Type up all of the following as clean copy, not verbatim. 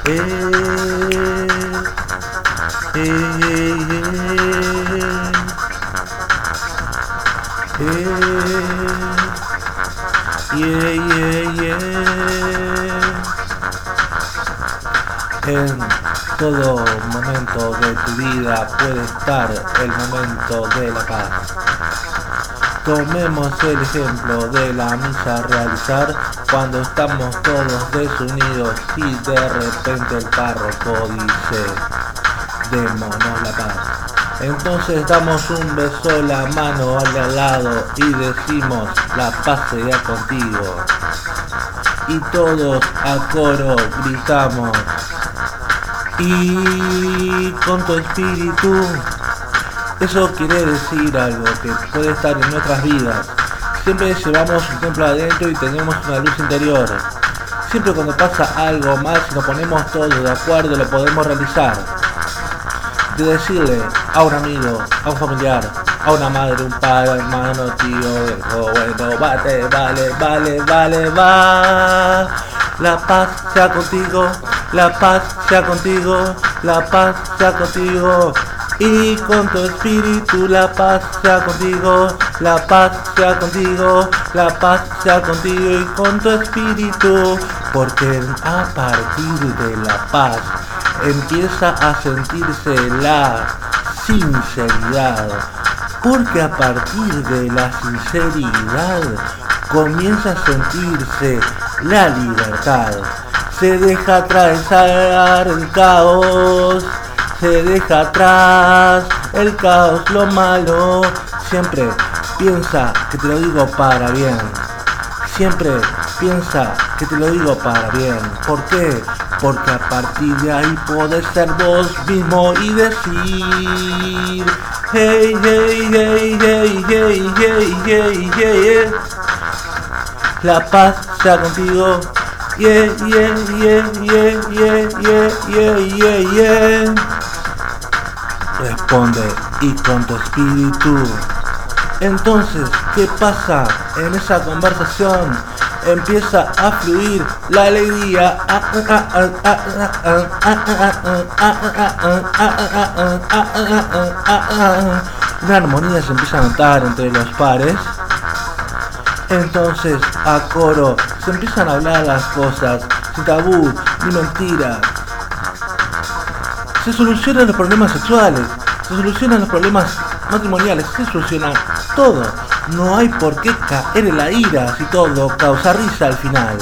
Eh, eh, En todo momento de tu vida puede estar el momento de la paz. Tomemos el ejemplo de la misa a realizar cuando estamos todos desunidos y de repente el párroco dice: démonos la paz. Entonces damos un beso, la mano al lado y decimos: la paz sea contigo. Y todos a coro gritamos: y con tu espíritu. Eso quiere decir algo que puede estar en nuestras vidas. Siempre llevamos un templo adentro y tenemos una luz interior. Siempre cuando pasa algo mal, si nos ponemos todos de acuerdo, lo podemos realizar. De decirle a un amigo, a un familiar, a una madre, un padre, hermano, tío, bueno, vale, va. La paz sea contigo, la paz sea contigo, la paz sea contigo. Y con tu espíritu la paz sea contigo, la paz sea contigo, la paz sea contigo y con tu espíritu. Porque a partir de la paz empieza a sentirse la sinceridad. Porque a partir de la sinceridad comienza a sentirse la libertad. Se deja atravesar el caos. Se deja atrás el caos, lo malo. Siempre piensa que te lo digo para bien. Siempre piensa que te lo digo para bien. ¿Por qué? Porque a partir de ahí podés ser vos mismo y decir: hey, hey, hey, hey, hey, hey, hey, hey. La paz sea contigo. Yeah, yeah, yeah, yeah, yeah, yeah, yeah, yeah. Responde: y con tu espíritu. Entonces, ¿qué pasa en esa conversación? Empieza a fluir la alegría. Una armonía se empieza a notar entre los pares. Entonces, a coro, se empiezan a hablar las cosas, sin tabú ni mentira. Se solucionan los problemas sexuales, se solucionan los problemas matrimoniales, se soluciona todo. No hay por qué caer en la ira si todo causa risa al final.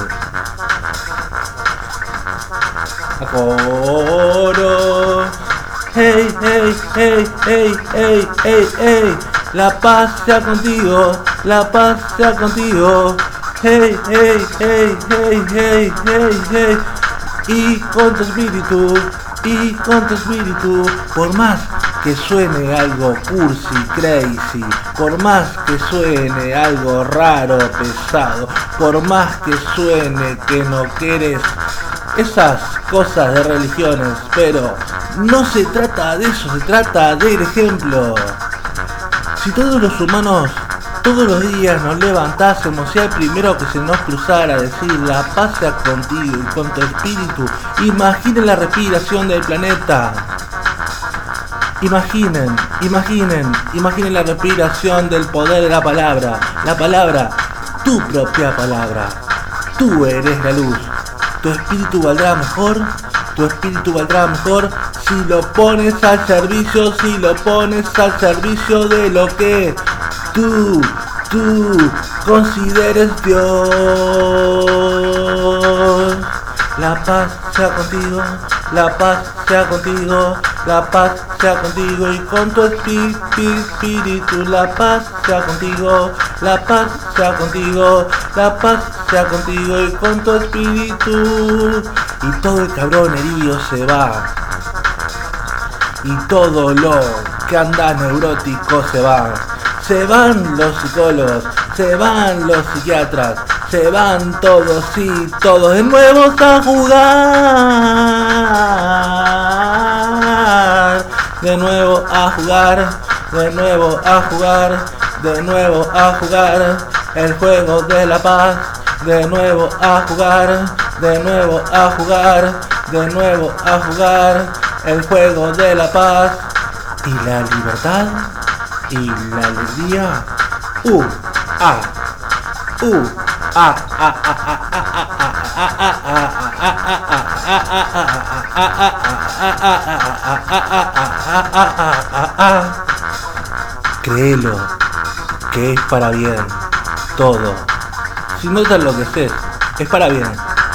A coro. Hey, hey, hey, hey, hey, hey, hey. La paz sea contigo, la paz sea contigo. Hey, hey, hey, hey, hey, hey, hey. Y con tu espíritu, y con tu espíritu. Por más que suene algo cursi, crazy, por más que suene algo raro, pesado, por más que suene que no quieres esas cosas de religiones, pero no se trata de eso, se trata del ejemplo. Si todos los humanos todos los días nos levantásemos y al primero que se nos cruzara decir: la paz sea contigo y con tu espíritu, imaginen la respiración del planeta. Imaginen la respiración del poder de la palabra, tu propia palabra. Tú eres la luz. Tu espíritu valdrá mejor si lo pones al servicio, de lo que tú consideres Dios. La paz sea contigo, la paz sea contigo, la paz sea contigo y con tu espíritu. La paz sea contigo, la paz sea contigo, la paz sea contigo y con tu espíritu. Y todo el cabrón herido se va. Y todo lo que anda neurótico se va. Se van los psicólogos, se van los psiquiatras, se van todos y todos de nuevo a jugar. De nuevo a jugar, de nuevo a jugar, de nuevo a jugar el juego de la paz. De nuevo a jugar, de nuevo a jugar, de nuevo a jugar el juego de la paz y la libertad y la alegría. Créelo, que es para bien todo. Si no te enloqueces, es para bien.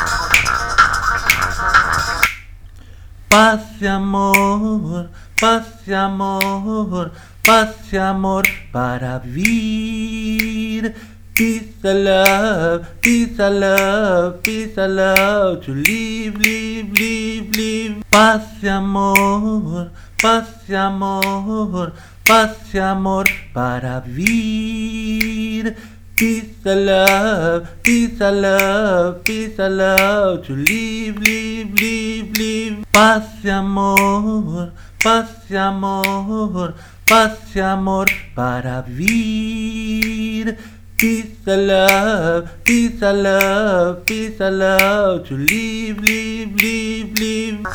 Paz y amor, paz y amor, paz y amor para vivir. Peace and love, peace and love, peace and love to live, live, live, live. Paz y amor, paz y amor, paz y amor para vivir. Peace and love, peace and love, peace and love to live, live, live, live. Paz y amor, paz y amor, paz y amor para vivir. Peace and love, peace and love, peace and love to live, live, live, live.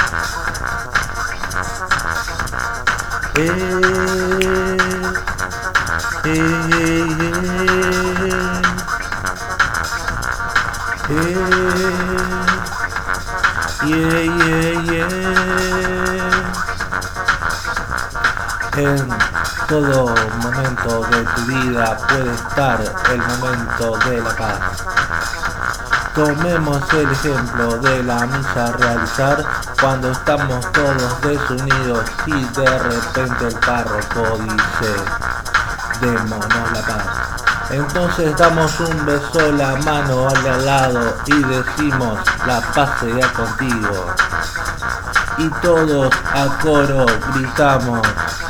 En todo momento de tu vida puede estar el momento de la paz. Tomemos el ejemplo de la misa a realizar cuando estamos todos desunidos y de repente el párroco dice: démonos la paz. Entonces damos un beso, la mano al lado y decimos: la paz sea contigo. Y todos a coro gritamos: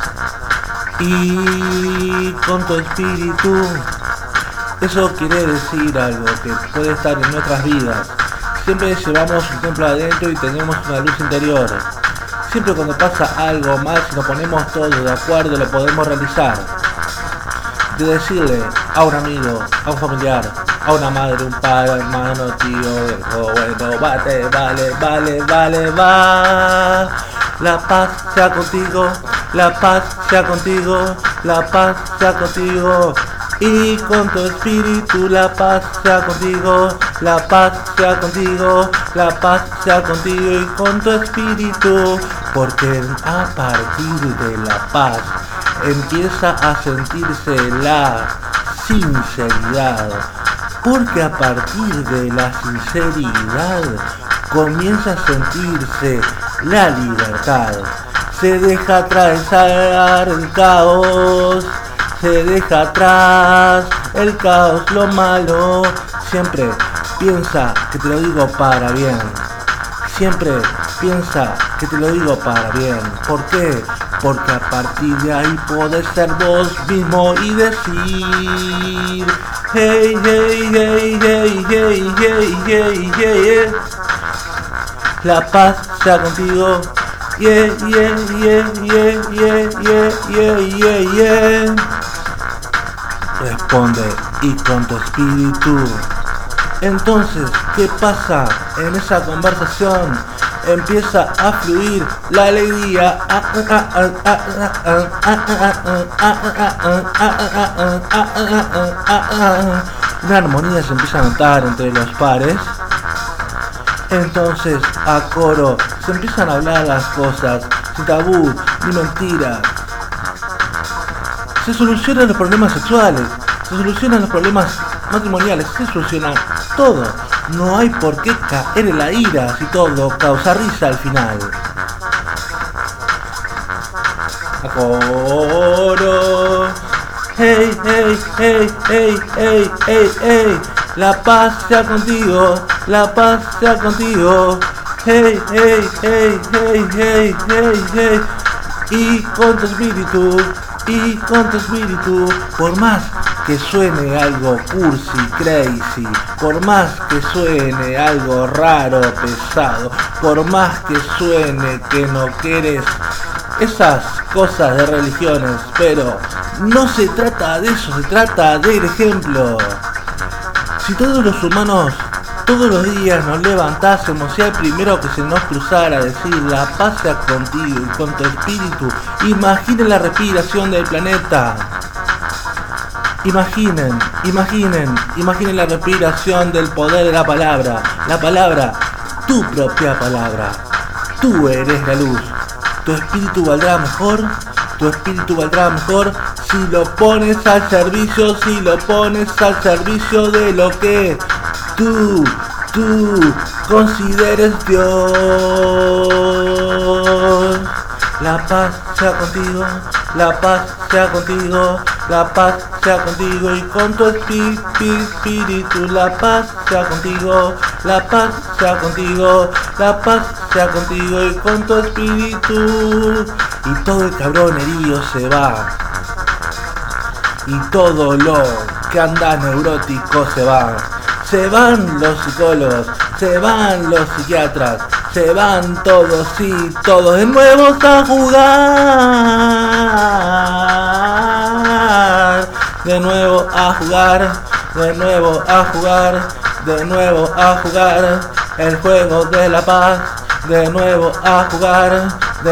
y con tu espíritu. Eso quiere decir algo que puede estar en nuestras vidas. Siempre llevamos un templo adentro y tenemos una luz interior. Siempre cuando pasa algo mal, si nos ponemos todos de acuerdo, lo podemos realizar. De decirle a un amigo, a un familiar, a una madre, un padre, hermano, tío, bueno, vale, va. La paz sea contigo, la paz sea contigo, la paz sea contigo. Y con tu espíritu la paz sea contigo, la paz sea contigo, la paz sea contigo y con tu espíritu. Porque a partir de la paz empieza a sentirse la sinceridad. Porque a partir de la sinceridad comienza a sentirse la libertad. Se deja atravesar el caos. Se deja atrás el caos, lo malo. Siempre piensa que te lo digo para bien. Siempre piensa que te lo digo para bien. ¿Por qué? Porque a partir de ahí podés ser vos mismo y decir: hey, hey, hey, hey, hey, hey, hey, hey. La paz sea contigo. Yeah, yeah, yeah, yeah, yeah, yeah, yeah, yeah. Responde: y con tu espíritu. Entonces, ¿qué pasa en esa conversación? Empieza a fluir la alegría. Una armonía se empieza a notar entre los pares. Entonces, a coro, se empiezan a hablar las cosas, sin tabú ni mentira. Se solucionan los problemas sexuales, se solucionan los problemas matrimoniales, se soluciona todo. No hay por qué caer en la ira si todo causa risa al final. A coro. Hey, hey, hey, hey, hey, hey, hey. La paz sea contigo, la paz sea contigo. Hey, hey, hey, hey, hey, hey, hey. Y con tu espíritu, y con tu espíritu. Por más que suene algo cursi, crazy, por más que suene algo raro, pesado, por más que suene que no quieres esas cosas de religiones, pero no se trata de eso, se trata del ejemplo. Si todos los humanos Todos los días nos levantásemos y al primero que se nos cruzara decir la paz sea contigo y con tu espíritu. Imaginen la respiración del planeta. Imaginen la respiración del poder de la palabra, tu propia palabra. Tú eres la luz. Tu espíritu valdrá mejor si lo pones al servicio, de lo que tú consideres Dios. La paz sea contigo, la paz sea contigo y con tu espíritu. La paz sea contigo y con tu espíritu. Y todo el cabrón herido se va, y todo lo que anda neurótico se va. Se van los psicólogos, se van los psiquiatras, se van todos y todos de nuevo a jugar, de nuevo a jugar el juego de la paz, de nuevo a jugar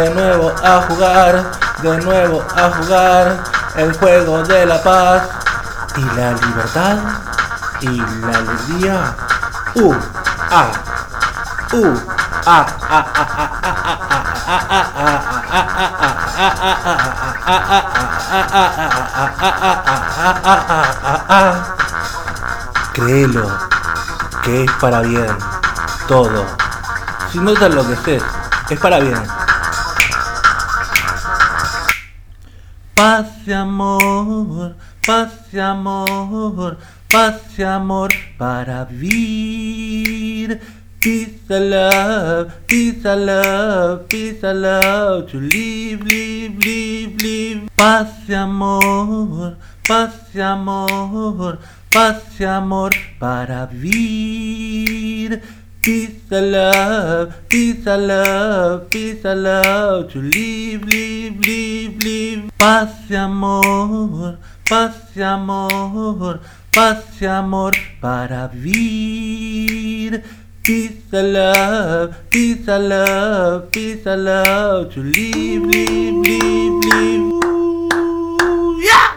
el juego de la paz y la libertad y la alegría. Créelo, que es para bien todo. Si no te enloqueces, es para bien. Paz y amor para vivir. Peace and love to live. Paz y amor para vivir. Peace and love to live. Paz y amor para vivir. Peace and love to live. Yeah!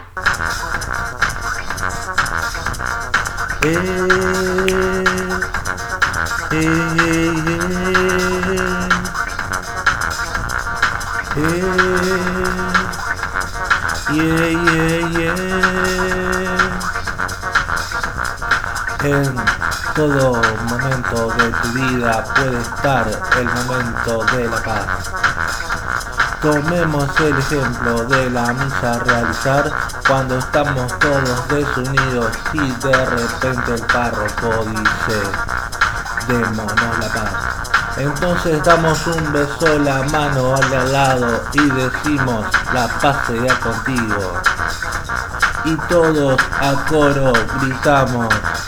En todo momento de tu vida puede estar el momento de la paz. Tomemos el ejemplo de la misa a realizar cuando estamos todos desunidos y de repente el párroco dice: démonos la paz. Entonces damos un beso, la mano al lado y decimos: la paz sea contigo. Y todos a coro gritamos: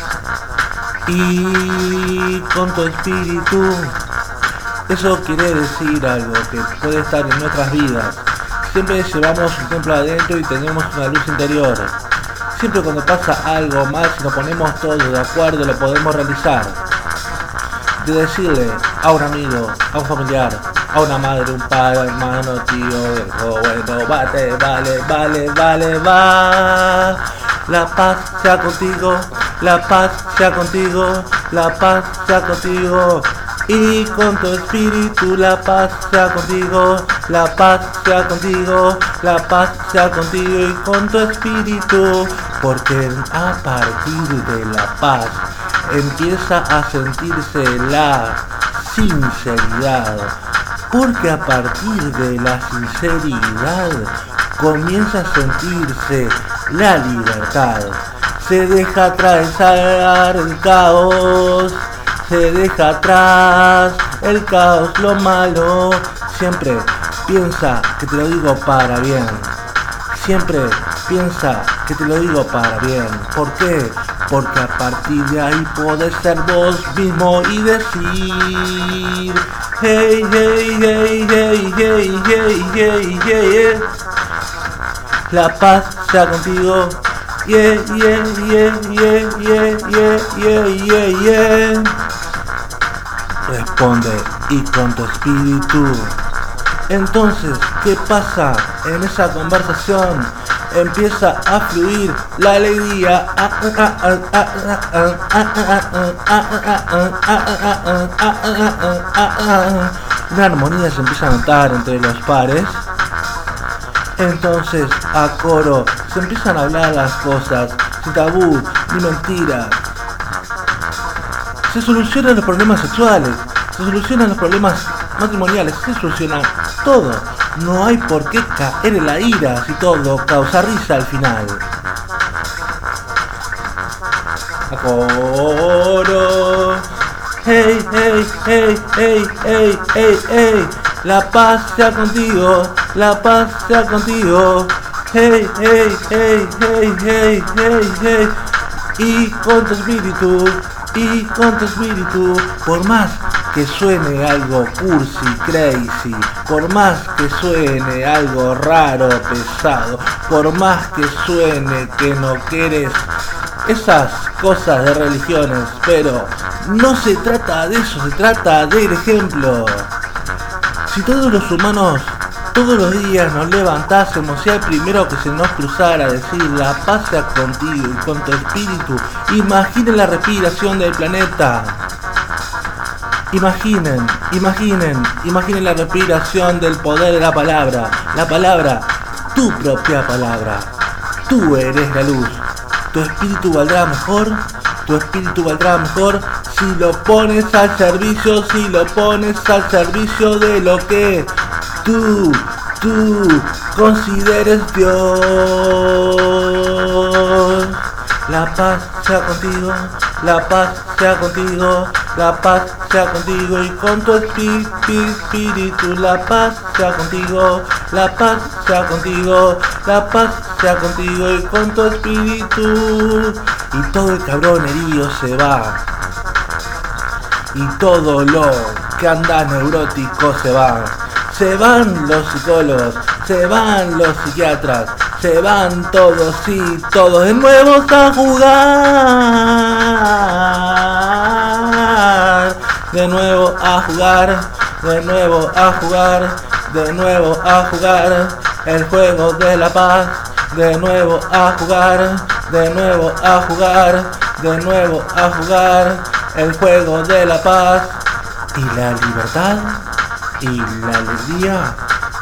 y con tu espíritu. Eso quiere decir algo que puede estar en nuestras vidas. Siempre llevamos un templo adentro y tenemos una luz interior. Siempre cuando pasa algo mal, si nos ponemos todos de acuerdo, lo podemos realizar. De decirle a un amigo, a un familiar, a una madre, un padre, hermano, tío, hijo, bueno, va. La paz sea contigo, la paz sea contigo, la paz sea contigo. Y con tu espíritu, la paz sea contigo, la paz sea contigo, la paz sea contigo y con tu espíritu. Porque a partir de la paz empieza a sentirse la sinceridad. Porque a partir de la sinceridad comienza a sentirse la libertad. Se deja atravesar el caos. Se deja atrás el caos, lo malo. Siempre piensa que te lo digo para bien. Siempre piensa que te lo digo para bien. ¿Por qué? Porque a partir de ahí podés ser vos mismo y decir: hey, hey, hey, hey, hey, hey, hey, hey. La paz sea contigo. Yeah, yeah, yeah, yeah, yeah, yeah, yeah, yeah, yeah. responde y con tu espíritu. Entonces, ¿qué pasa en esa conversación? Empieza a fluir la alegría. Una armonía se empieza a notar entre los pares. Entonces, a coro, se empiezan a hablar las cosas, sin tabú ni mentiras. Se solucionan los problemas sexuales, se solucionan los problemas matrimoniales, se soluciona todo. No hay por qué caer en la ira si todo causa risa al final. A coro. Hey, hey, hey, hey, hey, hey, hey. La paz sea contigo, la paz sea contigo. Hey, hey, hey, hey, hey, hey, hey. Y con tu espíritu, y con tu espíritu. Por más que suene algo cursi, crazy, por más que suene algo raro, pesado, por más que suene que no quieres esas cosas de religiones, pero no se trata de eso, se trata del ejemplo. Si todos los humanos todos los días nos levantásemos y al primero que se nos cruzara decir la paz sea contigo y con tu espíritu, imaginen la respiración del planeta. Imaginen la respiración del poder de la palabra, tu propia palabra. Tú eres la luz. Tu espíritu valdrá mejor si lo pones al servicio, de lo que tú consideres Dios. La paz sea contigo, la paz sea contigo, la paz sea contigo y con tu espíritu. La paz sea contigo, la paz sea contigo, la paz sea contigo y con tu espíritu. Y todo el cabrón herido se va, y todo lo que anda neurótico se va. Se van los psicólogos, se van los psiquiatras, se van todos y todos de nuevo a jugar, de nuevo a jugar, de nuevo a jugar, de nuevo a jugar el juego de la paz, de nuevo a jugar, de nuevo a jugar, de nuevo a jugar el juego de la paz y la libertad. Y la alegría,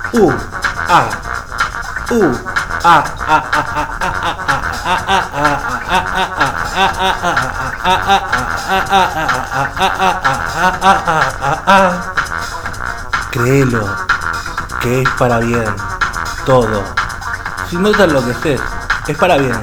créelo, que es para bien, todo. Si notas lo que estés, es para bien.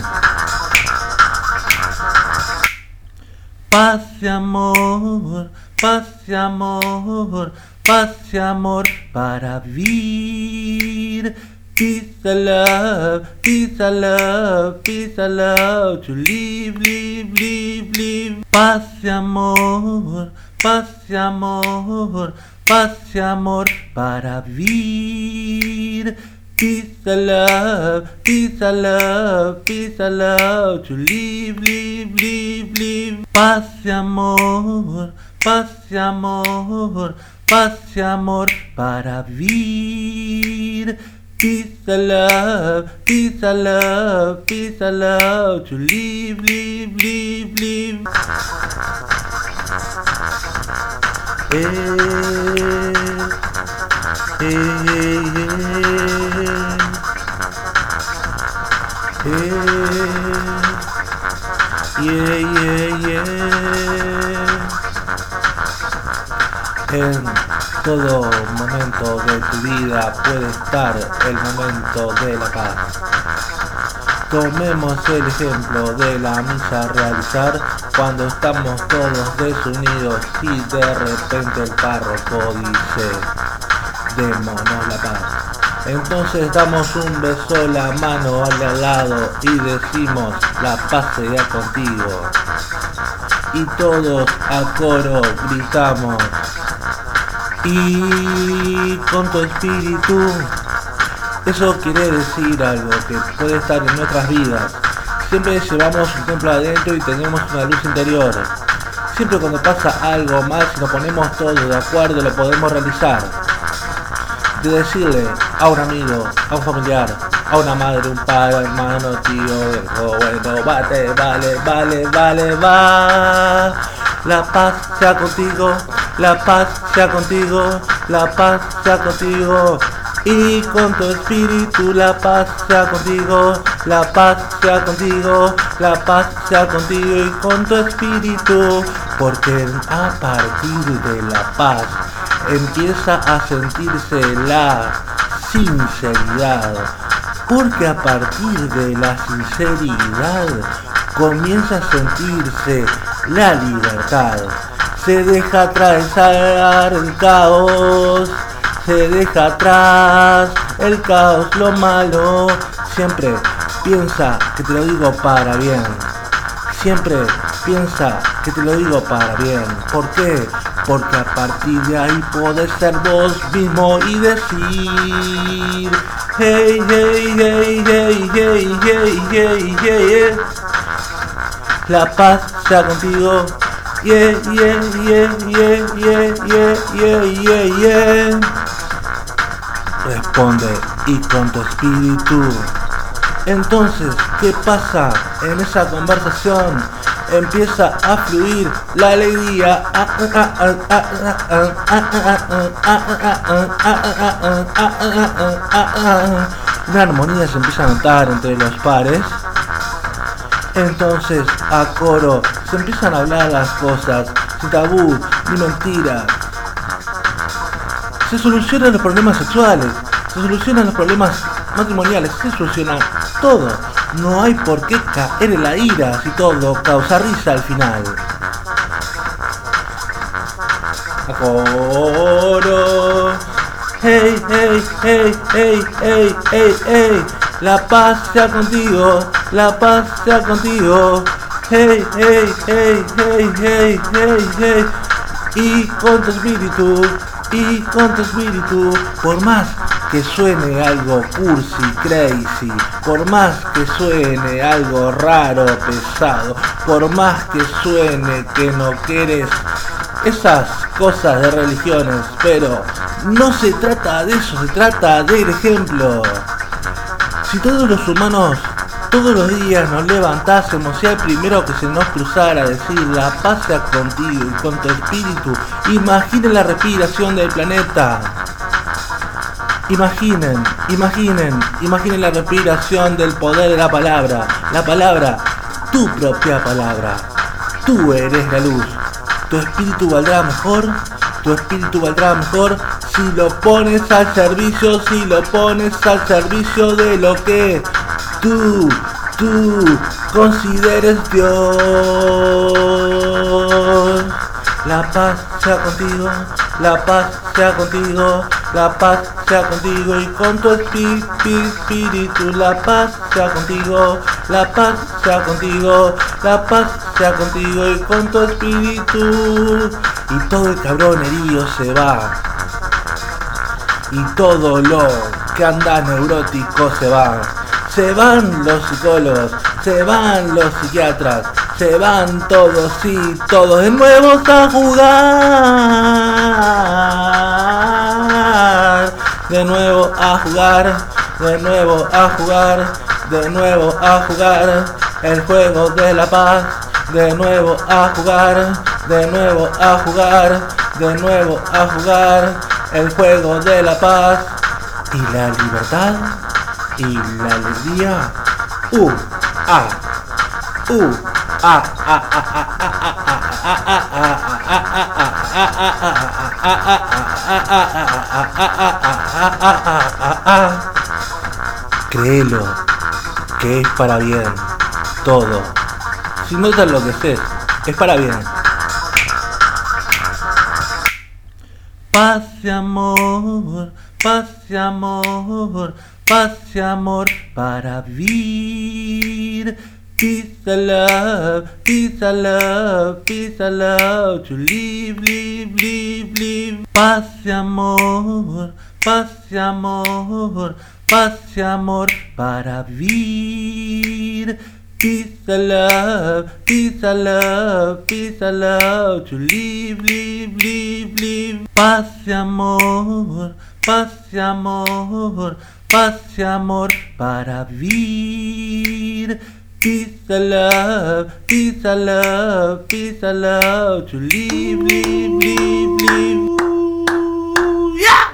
Paz y amor, paz y amor, paz y amor para vivir. Peace and love, peace and love, peace and love to live, live, live, live. Paz y amor, paz y amor, paz y amor para vivir. Peace and love, peace and love, peace and love to live, live, live, live. Paz y amor, paz y amor, paz y amor para vivir. Peace and love, peace and love, peace and love to live, live, live, live. En todo momento de tu vida puede estar el momento de la paz. Tomemos el ejemplo de la misa a realizar cuando estamos todos desunidos y de repente el párroco dice: démonos la paz. Entonces damos un beso, la mano al lado y decimos: la paz sea contigo. Y todos a coro gritamos: y con tu espíritu. Eso quiere decir algo que puede estar en nuestras vidas. Siempre llevamos un templo adentro y tenemos una luz interior. Siempre cuando pasa algo mal, si nos ponemos todos de acuerdo, lo podemos realizar. De decirle a un amigo, a un familiar, a una madre, un padre, hermano, tío, hijo, bueno, vale, va. La paz sea contigo, la paz sea contigo, la paz sea contigo. Y con tu espíritu la paz sea contigo, la paz sea contigo, la paz sea contigo y con tu espíritu, porque a partir de la paz empieza a sentirse la sinceridad, porque a partir de la sinceridad comienza a sentirse la libertad, se deja atravesar el caos. Se deja atrás el caos, lo malo. Siempre piensa que te lo digo para bien. Siempre piensa que te lo digo para bien. ¿Por qué? Porque a partir de ahí podés ser vos mismo y decir: hey, hey, hey, hey, hey, hey, hey, hey. La paz sea contigo. Yeah, yeah, yeah, yeah, yeah, yeah, yeah, yeah. Responde y con tu espíritu. Entonces, ¿qué pasa en esa conversación? Empieza a fluir la alegría. Una armonía se empieza a notar entre los pares. Entonces, a coro, se empiezan a hablar las cosas, sin tabú ni mentiras. Se solucionan los problemas sexuales, se solucionan los problemas matrimoniales, se soluciona todo. No hay por qué caer en la ira si todo causa risa al final. A coro. Hey, hey, hey, hey, hey, hey, hey. La paz sea contigo, la paz sea contigo. Hey, hey, hey, hey, hey, hey, hey. Y con tu espíritu, y con tu espíritu. Por más que suene algo cursi, crazy, por más que suene algo raro, pesado, por más que suene que no quieres esas cosas de religiones, pero no se trata de eso, se trata del ejemplo. Si todos los humanos todos los días nos levantásemos y al primero que se nos cruzara decir: la paz sea contigo y con tu espíritu, imaginen la respiración del planeta. Imaginen la respiración del poder de la palabra, tu propia palabra. Tú eres la luz. Tu espíritu valdrá mejor si lo pones al servicio, de lo que tú consideres Dios. La paz sea contigo, la paz sea contigo, la paz sea contigo y con tu espíritu. La paz sea contigo, la paz sea contigo, la paz sea contigo y con tu espíritu. Y todo el cabrón herido se va. Y todo lo que anda neurótico se va. Se van los psicólogos, se van los psiquiatras, se van todos y todos de nuevo a jugar. De nuevo a jugar, de nuevo a jugar, de nuevo a jugar el juego de la paz. De nuevo a jugar, de nuevo a jugar, de nuevo a jugar el juego de la paz y la libertad y la alegría. Créelo, que es para bien todo. Si no te enloqueces, es para bien. Paz y amor, paz y amor, paz y amor para vivir. Peace and love, peace and love, peace and love to live, live, live, live. Paz y amor, paz y amor, paz y amor para vivir. Peace and love, peace and love, peace and love, to live, live, live, live. Paz y amor, paz y amor, paz y amor para vivir. Peace and love, peace and love, peace and love, to live, live, live, live. Yeah!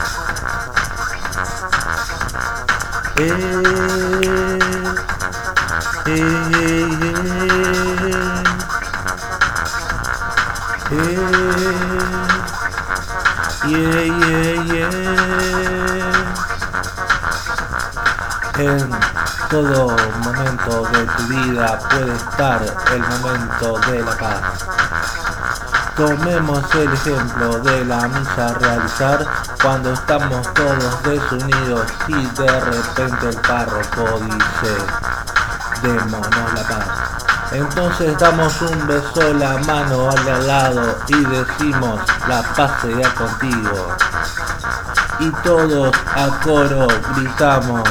En todo momento de tu vida puede estar el momento de la paz. Tomemos el ejemplo de la misa a realizar cuando estamos todos desunidos y de repente el párroco dice: démonos la paz. Entonces damos un beso, la mano al lado y decimos: la paz sea contigo. Y todos a coro gritamos: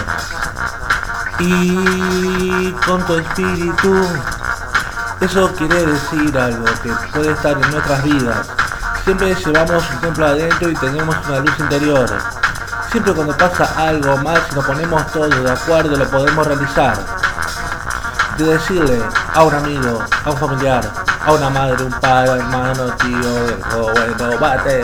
y con tu espíritu. Eso quiere decir algo que puede estar en nuestras vidas. Siempre llevamos un templo adentro y tenemos una luz interior. Siempre cuando pasa algo mal, si nos ponemos todos de acuerdo, lo podemos realizar. De decirle a un amigo, a un familiar, a una madre, un padre, hermano, tío, hijo, bueno, vale,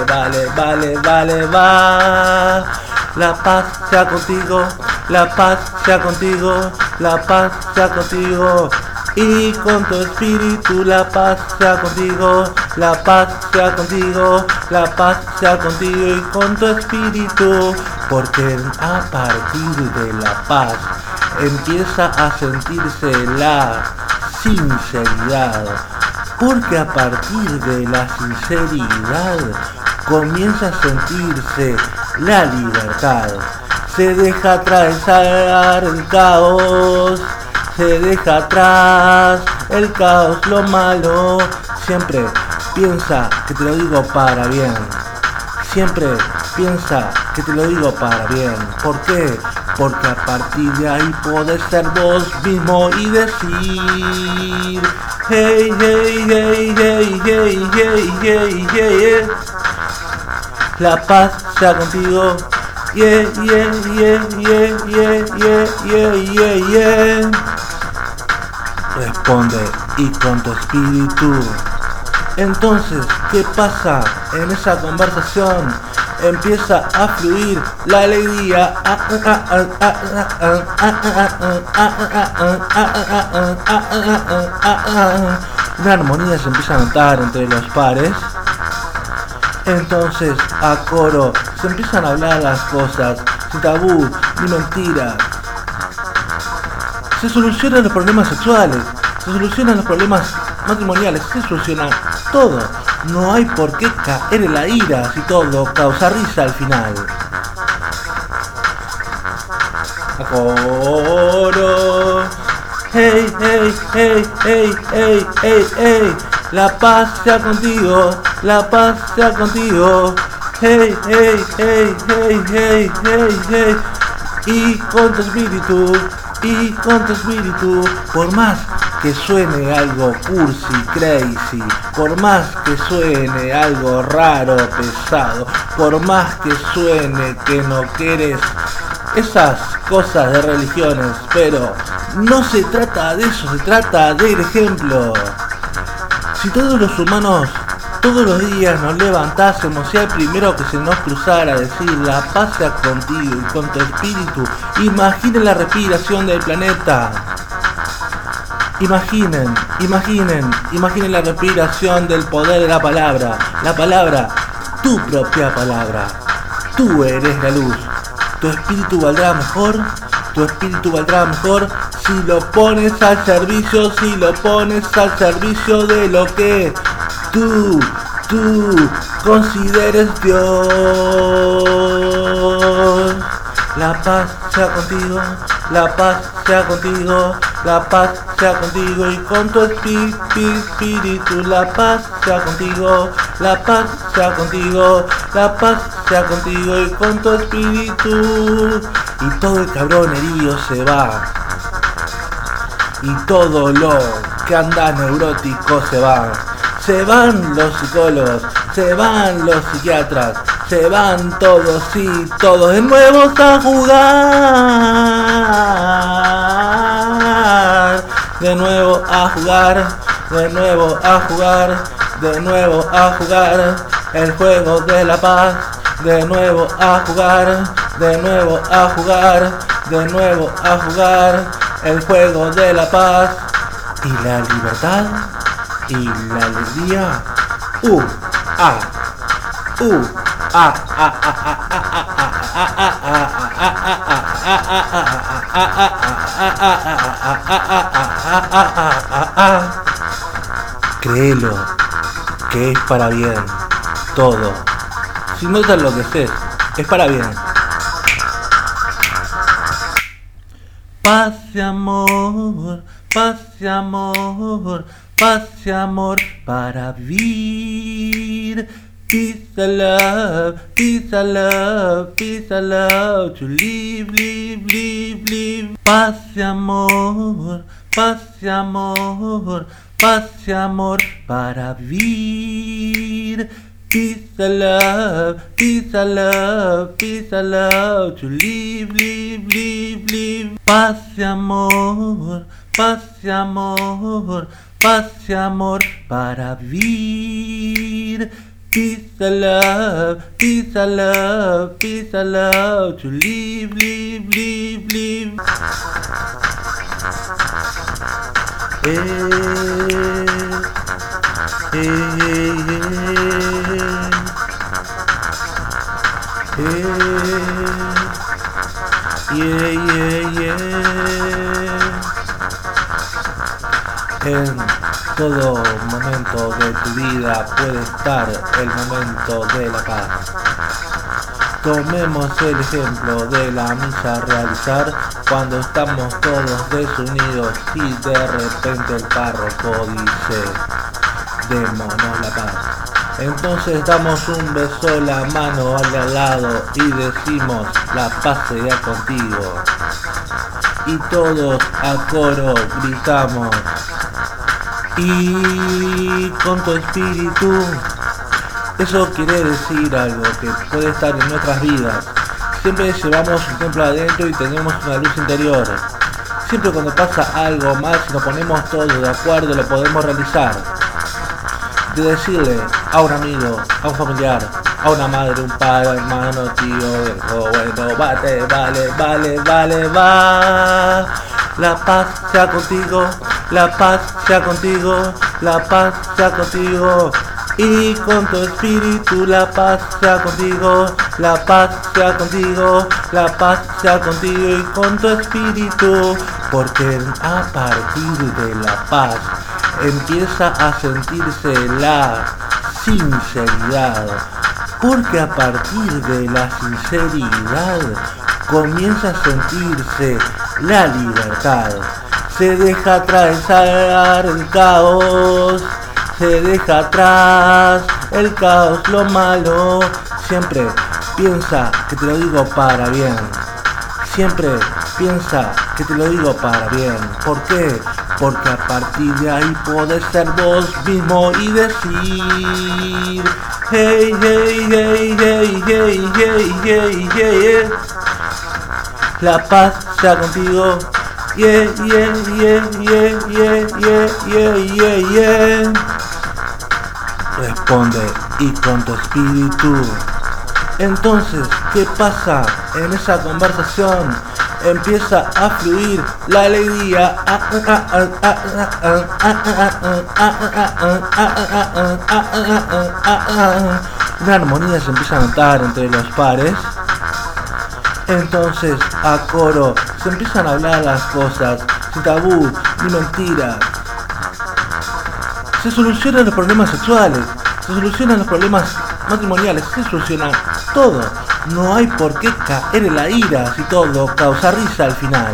va. La paz sea contigo, la paz sea contigo, la paz sea contigo. Y con tu espíritu la paz sea contigo, la paz sea contigo, la paz sea contigo y con tu espíritu. Porque a partir de la paz empieza a sentirse la sinceridad. Porque a partir de la sinceridad comienza a sentirse la libertad. Se deja atravesar el caos. Se deja atrás el caos, lo malo. Siempre piensa que te lo digo para bien. Siempre piensa que te lo digo para bien. ¿Por qué? Porque a partir de ahí podés ser vos mismo y decir: hey, hey, hey, hey, hey, hey, hey, hey. La paz sea contigo. Yeah, yeah, yeah, yeah, yeah, yeah, yeah, yeah. Responde: y con tu espíritu. Entonces, ¿qué pasa en esa conversación? Empieza a fluir la alegría. Una armonía se empieza a notar entre los pares. Entonces, a coro, se empiezan a hablar las cosas, sin tabú ni mentira. Se solucionan los problemas sexuales, se solucionan los problemas matrimoniales, se soluciona todo. No hay por qué caer en la ira si todo causa risa al final. A coro. Hey, hey, hey, hey, hey, hey, hey. La paz sea contigo, la paz sea contigo. Hey, hey, hey, hey, hey, hey, hey. Y con tu espíritu, y con tu espíritu. Por más que suene algo cursi, crazy, por más que suene algo raro, pesado, por más que suene que no quieres esas cosas de religiones, pero no se trata de eso, se trata del ejemplo. Si todos los humanos todos los días nos levantásemos y al primero que se nos cruzara decir: la paz sea contigo y con tu espíritu, imaginen la respiración del planeta. Imaginen la respiración del poder de la palabra, tu propia palabra. Tú eres la luz. Tu espíritu valdrá mejor, si lo pones al servicio, de lo que tú consideres Dios. La paz sea contigo, la paz sea contigo, la paz sea contigo y con tu espíritu. La paz sea contigo, la paz sea contigo, la paz sea contigo y con tu espíritu. Y todo el cabrón herido se va. y todo lo que anda neurótico se va. Se van los psicólogos, se van los psiquiatras, se van todos y todos de nuevo a jugar. De nuevo a jugar, de nuevo a jugar, de nuevo a jugar el juego de la paz. De nuevo a jugar, de nuevo a jugar, de nuevo a jugar el juego de la paz y la libertad y la alegría. Créelo, que es para bien todo. Si no te enloqueces, es para bien. Paz y amor, paz y amor, paz y amor para vivir. Peace and love, peace and love, peace and love to live, live, live, live. Paz y amor, paz y amor, paz y amor para vivir. Peace and love, peace and love, peace and love to live, live, live, live. Paz y amor, paz y amor, paz y amor para vivir. Peace and love, peace and love, peace and love to live, live, live, live. En todo momento de tu vida puede estar el momento de la paz. Tomemos el ejemplo de la misa a realizar cuando estamos todos desunidos y de repente el párroco dice: démonos la paz. Entonces damos un beso, la mano al lado y decimos: la paz sea contigo. Y todos a coro gritamos: y con tu espíritu. Eso quiere decir algo que puede estar en nuestras vidas. Siempre llevamos un templo adentro y tenemos una luz interior. Siempre cuando pasa algo mal, si nos ponemos todos de acuerdo, lo podemos realizar. De decirle a un amigo, a un familiar, a una madre, un padre, hermano, tío, hijo, bueno, vale, vale, vale, vale, va. La paz sea contigo, la paz sea contigo, la paz sea contigo. Y con tu espíritu la paz sea contigo, la paz sea contigo, la paz sea contigo y con tu espíritu. Porque a partir de la paz empieza a sentirse la sinceridad. Porque a partir de la sinceridad comienza a sentirse la libertad. Se deja atravesar el caos. Se deja atrás el caos, lo malo. Siempre piensa que te lo digo para bien. Siempre piensa que te lo digo para bien. ¿Por qué? Porque a partir de ahí podés ser vos mismo y decir: hey, hey, hey, hey, hey, hey, hey, hey. La paz sea contigo. Yeah, yeah, yeah, yeah, yeah, yeah, yeah, yeah, yeah. Responde: y con tu espíritu. Entonces, ¿qué pasa en esa conversación? Empieza a fluir la alegría. Una armonía se empieza a notar entre los pares. Entonces, a coro, se empiezan a hablar las cosas, sin tabú ni mentiras. Se solucionan los problemas sexuales, se solucionan los problemas matrimoniales, se soluciona todo. No hay por qué caer en la ira si todo causa risa al final.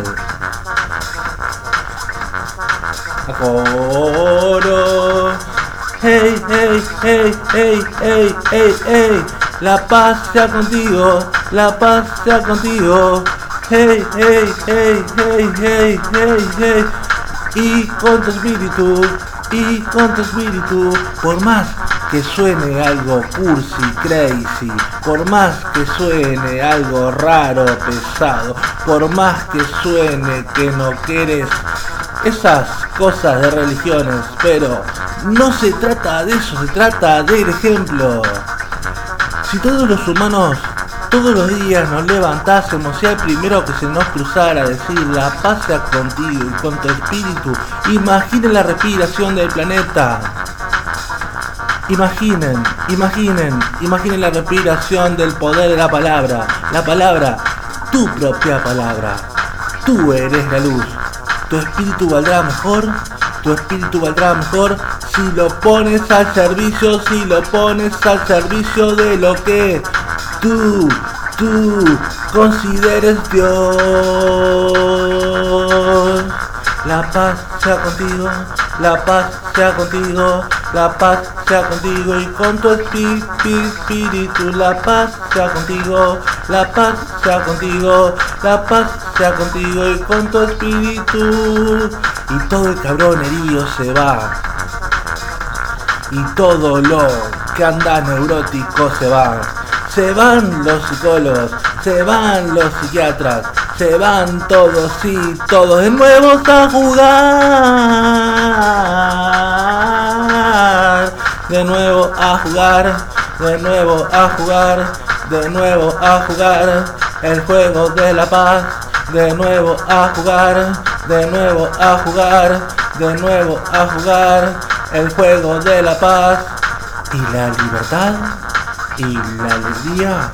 A coro. Hey, hey, hey, hey, hey, hey, hey. La paz sea contigo, la paz sea contigo. Hey, hey, hey, hey, hey, hey, hey. y con tu espíritu, y con tu espíritu, por más que suene algo cursi, crazy, por más que suene algo raro, pesado, por más que suene que no quieres esas cosas de religiones, pero no se trata de eso, se trata del ejemplo. Si todos los humanos todos los días nos levantásemos y al primero que se nos cruzara decir la paz sea contigo y con tu espíritu, imaginen la respiración del planeta. Imaginen la respiración del poder de la palabra, tu propia palabra. Tú eres la luz. Tu espíritu valdrá mejor si lo pones al servicio, de lo que tú consideres Dios. La paz sea contigo, la paz sea contigo, la paz sea contigo y con tu espíritu. La paz sea contigo, la paz sea contigo, la paz sea contigo y con tu espíritu. Y todo el cabrón herido se va, y todo lo que anda neurótico se va. Se van los psicólogos, se van los psiquiatras, se van todos y todos de nuevo a jugar, de nuevo a jugar, de nuevo a jugar, de nuevo a jugar el juego de la paz, de nuevo a jugar, de nuevo a jugar, de nuevo a jugar el juego de la paz y la libertad y la alegría.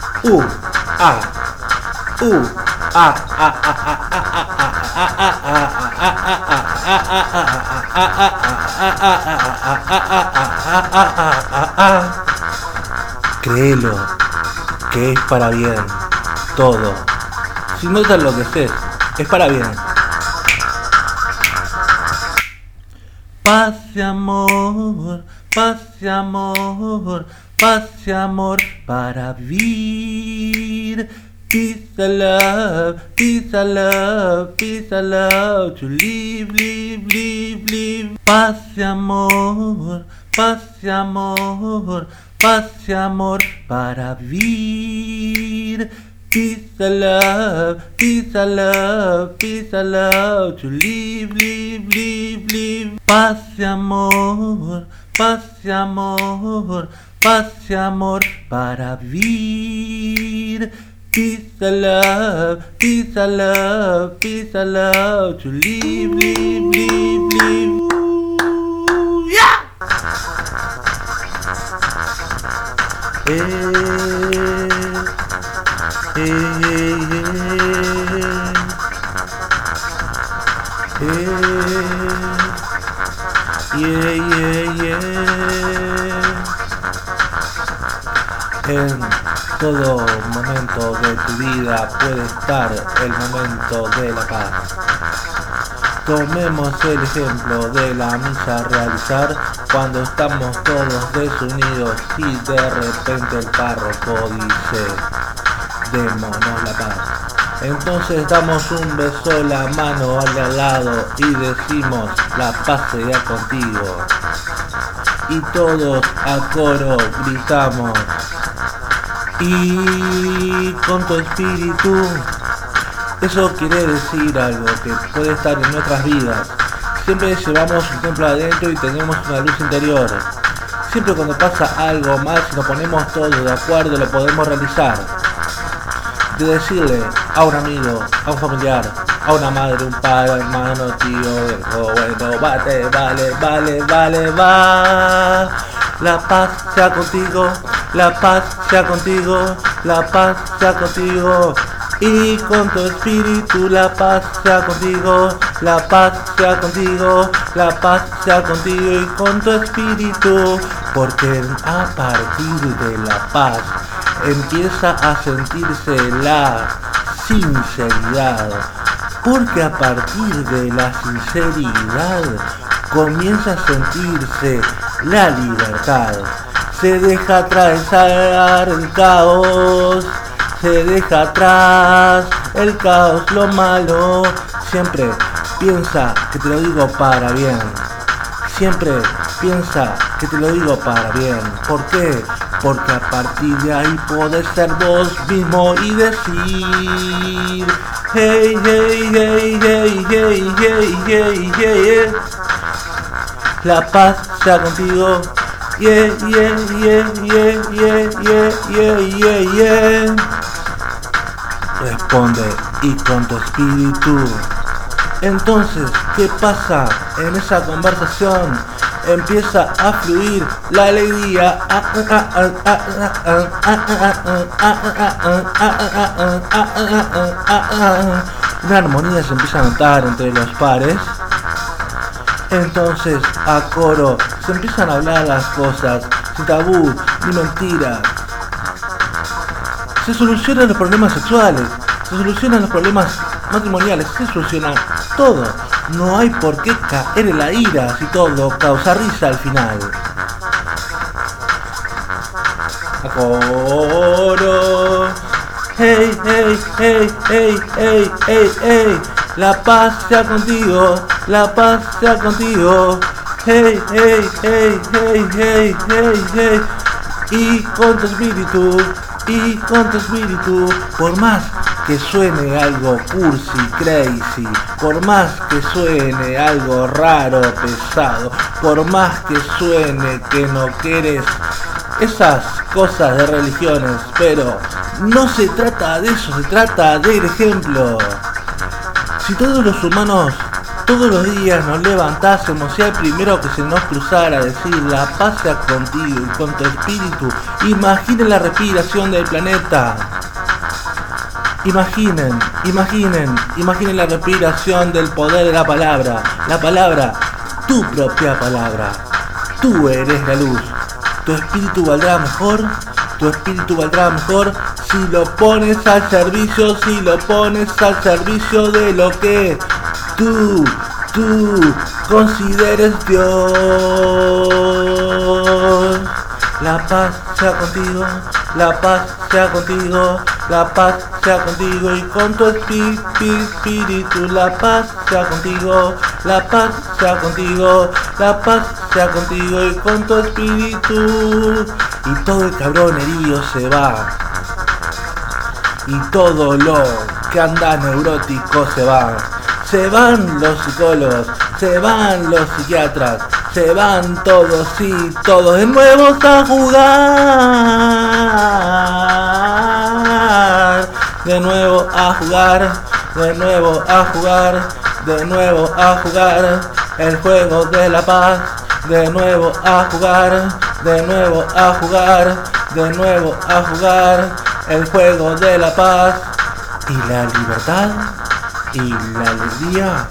Créelo, que es para bien todo. Si no te enloqueces, es para bien. Paz y amor, paz y amor, paz y amor para vivir. Peace and love, peace and love, peace and love to live, live, live, live. Paz y amor, paz y amor, paz y amor para vivir. Peace and love, peace and love, peace and love to live, live, live, live. Paz y amor, paz y amor, paz y amor para vivir. Peace and love, peace and love, peace and love to live, live, live, live. Yeah! En todo momento de tu vida puede estar el momento de la paz. Tomemos el ejemplo de la misa a realizar cuando estamos todos desunidos y de repente el párroco dice: démonos la paz. Entonces damos un beso, la mano al lado y decimos: la paz sea contigo. Y todos a coro gritamos: y con tu espíritu. Eso quiere decir algo que puede estar en nuestras vidas. Siempre llevamos un templo adentro y tenemos una luz interior. Siempre cuando pasa algo mal, si nos ponemos todos de acuerdo, lo podemos realizar. De decirle a un amigo, a un familiar, a una madre, un padre, hermano, tío, hijo, bueno, vale, va. La paz sea contigo, la paz sea contigo, la paz sea contigo. Y con tu espíritu la paz sea contigo, la paz sea contigo, la paz sea contigo y con tu espíritu. Porque a partir de la paz empieza a sentirse la sinceridad. Porque a partir de la sinceridad comienza a sentirse la libertad. Se deja atravesar el caos, se deja atrás el caos, lo malo. Siempre piensa que te lo digo para bien. Siempre piensa que te lo digo para bien. ¿Por qué? Porque a partir de ahí podés ser vos mismo y decir: hey, hey, hey, hey, hey, hey, hey, hey, la paz sea contigo. Yeah, yeah, yeah, yeah, yeah, yeah, yeah, yeah, yeah. Responde y con tu espíritu. Entonces, ¿qué pasa en esa conversación? Empieza a fluir la alegría. Una armonía se empieza a notar entre los pares. Entonces, a coro, se empiezan a hablar las cosas, sin tabú ni mentiras. Se solucionan los problemas sexuales, se solucionan los problemas matrimoniales, se soluciona todo. No hay por qué caer en la ira si todo causa risa al final. A coro. Hey, hey, hey, hey, hey, hey, hey. La paz sea contigo, la paz sea contigo. Hey, hey, hey, hey, hey, hey, hey. Y con tu espíritu, y con tu espíritu. Por más que suene algo cursi, crazy, por más que suene algo raro, pesado, por más que suene que no quieres esas cosas de religiones, pero no se trata de eso, se trata del ejemplo. Si todos los humanos todos los días nos levantásemos y al primero que se nos cruzara decir la paz sea contigo y con tu espíritu, imaginen la respiración del planeta. Imaginen la respiración del poder de la palabra, tu propia palabra. Tú eres la luz. Tu espíritu valdrá mejor si lo pones al servicio, de lo que tú consideres Dios. La paz sea contigo, la paz sea contigo, la paz sea contigo y con tu espíritu. La paz sea contigo, la paz sea contigo, la paz sea contigo y con tu espíritu. Y todo el cabrón herido se va, y todo lo que anda neurótico se va. Se van los psicólogos, se van los psiquiatras, se van todos y todos de nuevo a jugar, de nuevo a jugar, de nuevo a jugar, de nuevo a jugar el juego de la paz, de nuevo a jugar, de nuevo a jugar, de nuevo a jugar el juego de la paz y la libertad y la alegría.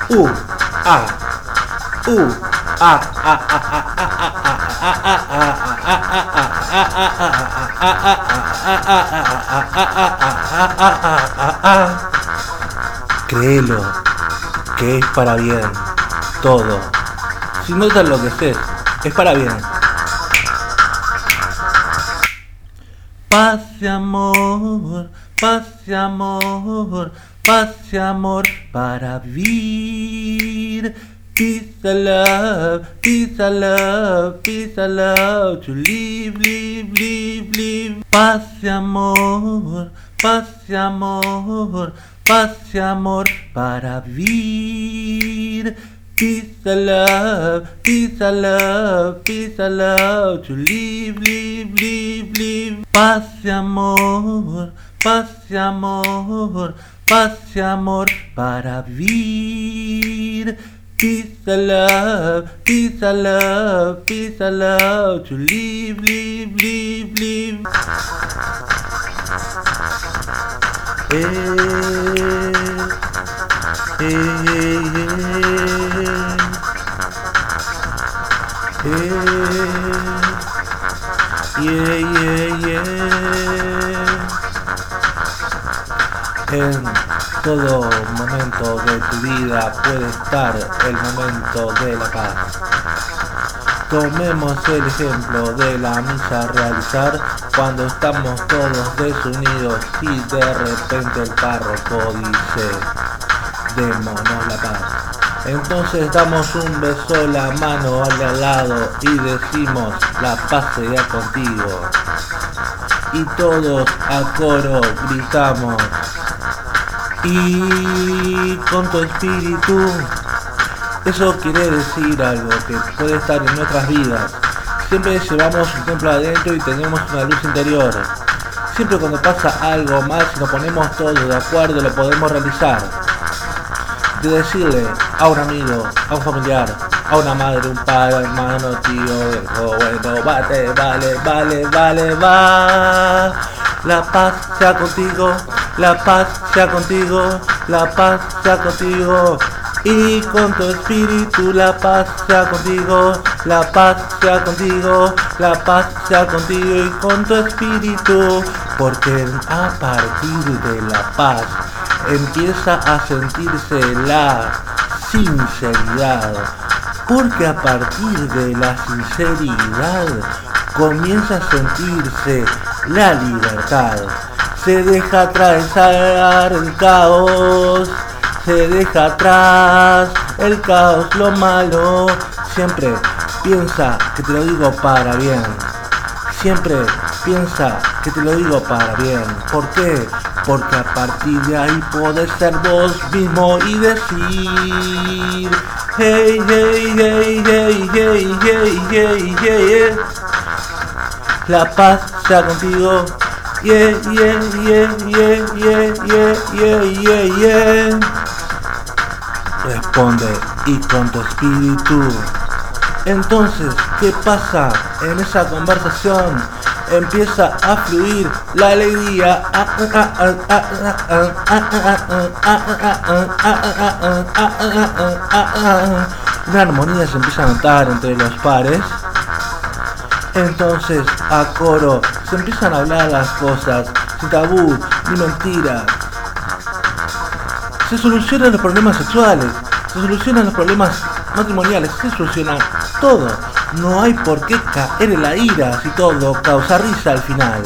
Créelo, que es para bien todo. Si no te enloqueces, es para bien. Paz y amor, paz y amor, paz y amor para vivir. Peace and love, peace and love, peace and love to live, live, live, live. Paz y amor, paz y amor, paz y amor para vivir. Peace and love, peace and love, peace and love to live, live, live, live. Paz y amor, paz y amor, paz y amor para vivir. Peace and love, peace and love, peace and love to live, live, live, live. Yeah, yeah, yeah. En todo momento de tu vida puede estar el momento de la paz. Tomemos el ejemplo de la misa a realizar cuando estamos todos desunidos y de repente el párroco dice: démonos la paz. Entonces damos un beso, la mano al lado y decimos la paz sea contigo. Y todos a coro gritamos. Y con tu espíritu, eso quiere decir algo que puede estar en nuestras vidas. Siempre llevamos un templo adentro y tenemos una luz interior. Siempre cuando pasa algo mal, si nos ponemos todos de acuerdo, lo podemos realizar. De decirle a un amigo, a un familiar, a una madre, un padre, hermano, tío, hijo, bueno, vale, va. La paz sea contigo, la paz sea contigo, la paz sea contigo. Y con tu espíritu la paz sea contigo, la paz sea contigo, la paz sea contigo y con tu espíritu. Porque a partir de la paz empieza a sentirse la sinceridad. Porque a partir de la sinceridad comienza a sentirse la libertad. Se deja atravesar el caos. Se deja atrás el caos, lo malo. Siempre piensa que te lo digo para bien. Siempre piensa que te lo digo para bien. ¿Por qué? Porque a partir de ahí podés ser vos mismo y decir hey, hey, hey, hey, hey, hey, hey, hey. La paz sea contigo. Yeah, yeah, yeah, yeah, yeah, yeah, yeah, yeah. Responde y con tu espíritu. Entonces, ¿qué pasa en esa conversación? Empieza a fluir la alegría. Una armonía se empieza a notar entre los pares. Entonces, a coro, se empiezan a hablar las cosas, sin tabú ni mentiras. Se solucionan los problemas sexuales, se solucionan los problemas matrimoniales, se soluciona todo. No hay por qué caer en la ira si todo causa risa al final.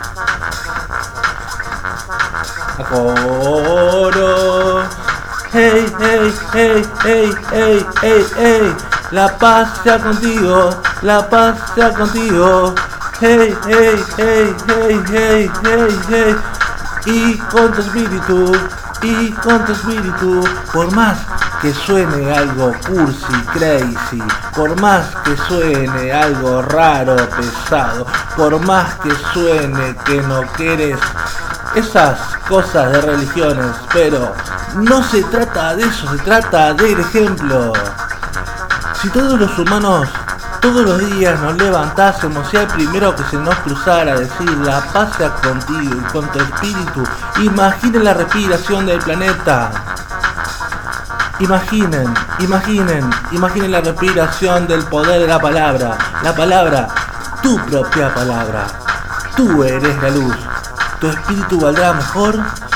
A coro. Hey, hey, hey, hey, hey, hey, hey. La paz sea contigo, la paz sea contigo. Hey, hey, hey, hey, hey, hey, hey. Y con tu espíritu, y con tu espíritu. Por más que suene algo cursi, crazy, por más que suene algo raro, pesado, por más que suene que no quieres esas cosas de religiones, pero no se trata de eso, se trata del ejemplo. Si todos los humanos todos los días nos levantásemos y al primero que se nos cruzara decir la paz sea contigo y con tu espíritu, imaginen la respiración del planeta. Imaginen la respiración del poder de la palabra, tu propia palabra. Tú eres la luz. Tu espíritu valdrá mejor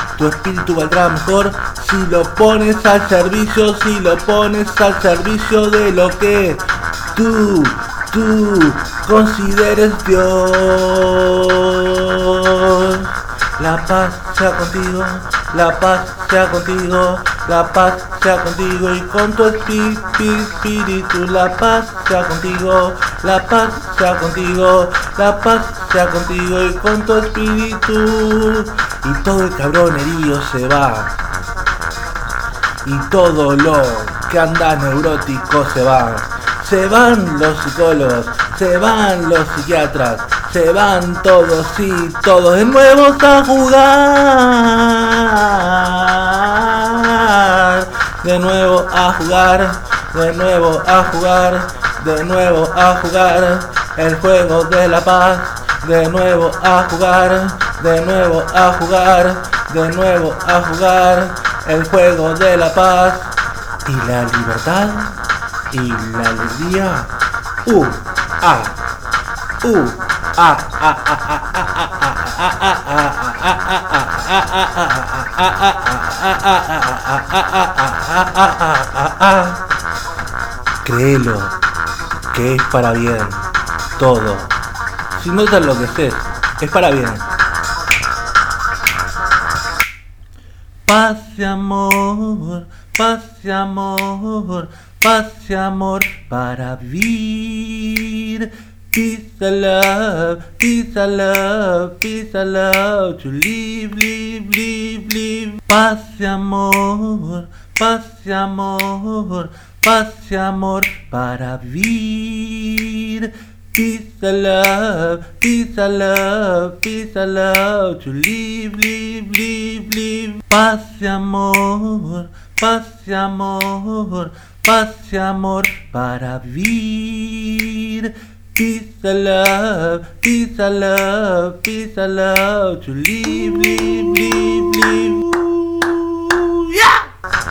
si lo pones al servicio, de lo que tú consideres Dios. La paz sea contigo, la paz sea contigo, la paz sea contigo y con tu espíritu. La paz sea contigo, la paz sea contigo, la paz sea contigo y con tu espíritu. Y todo el cabrón herido se va. Y todo lo que anda neurótico se va. Se van los psicólogos, se van los psiquiatras, se van todos y todos de nuevo a jugar. De nuevo a jugar, de nuevo a jugar, de nuevo a jugar el juego de la paz. De nuevo a jugar, de nuevo a jugar, de nuevo a jugar el juego de la paz y la libertad y la alegría. Créelo, que es para bien todo. Si no te enloqueces, es para bien. Paz y amor paz y amor para vivir. Peace and love, peace and love, peace and love to live, live, live, live. Paz y amor, paz y amor, paz y amor para vivir. Peace and love, peace and love, peace and love to live, live, live, live. Paz y amor, paz y amor, paz y amor para vivir. Peace and love, peace and love, peace and love to live, live, live, live. Yeah!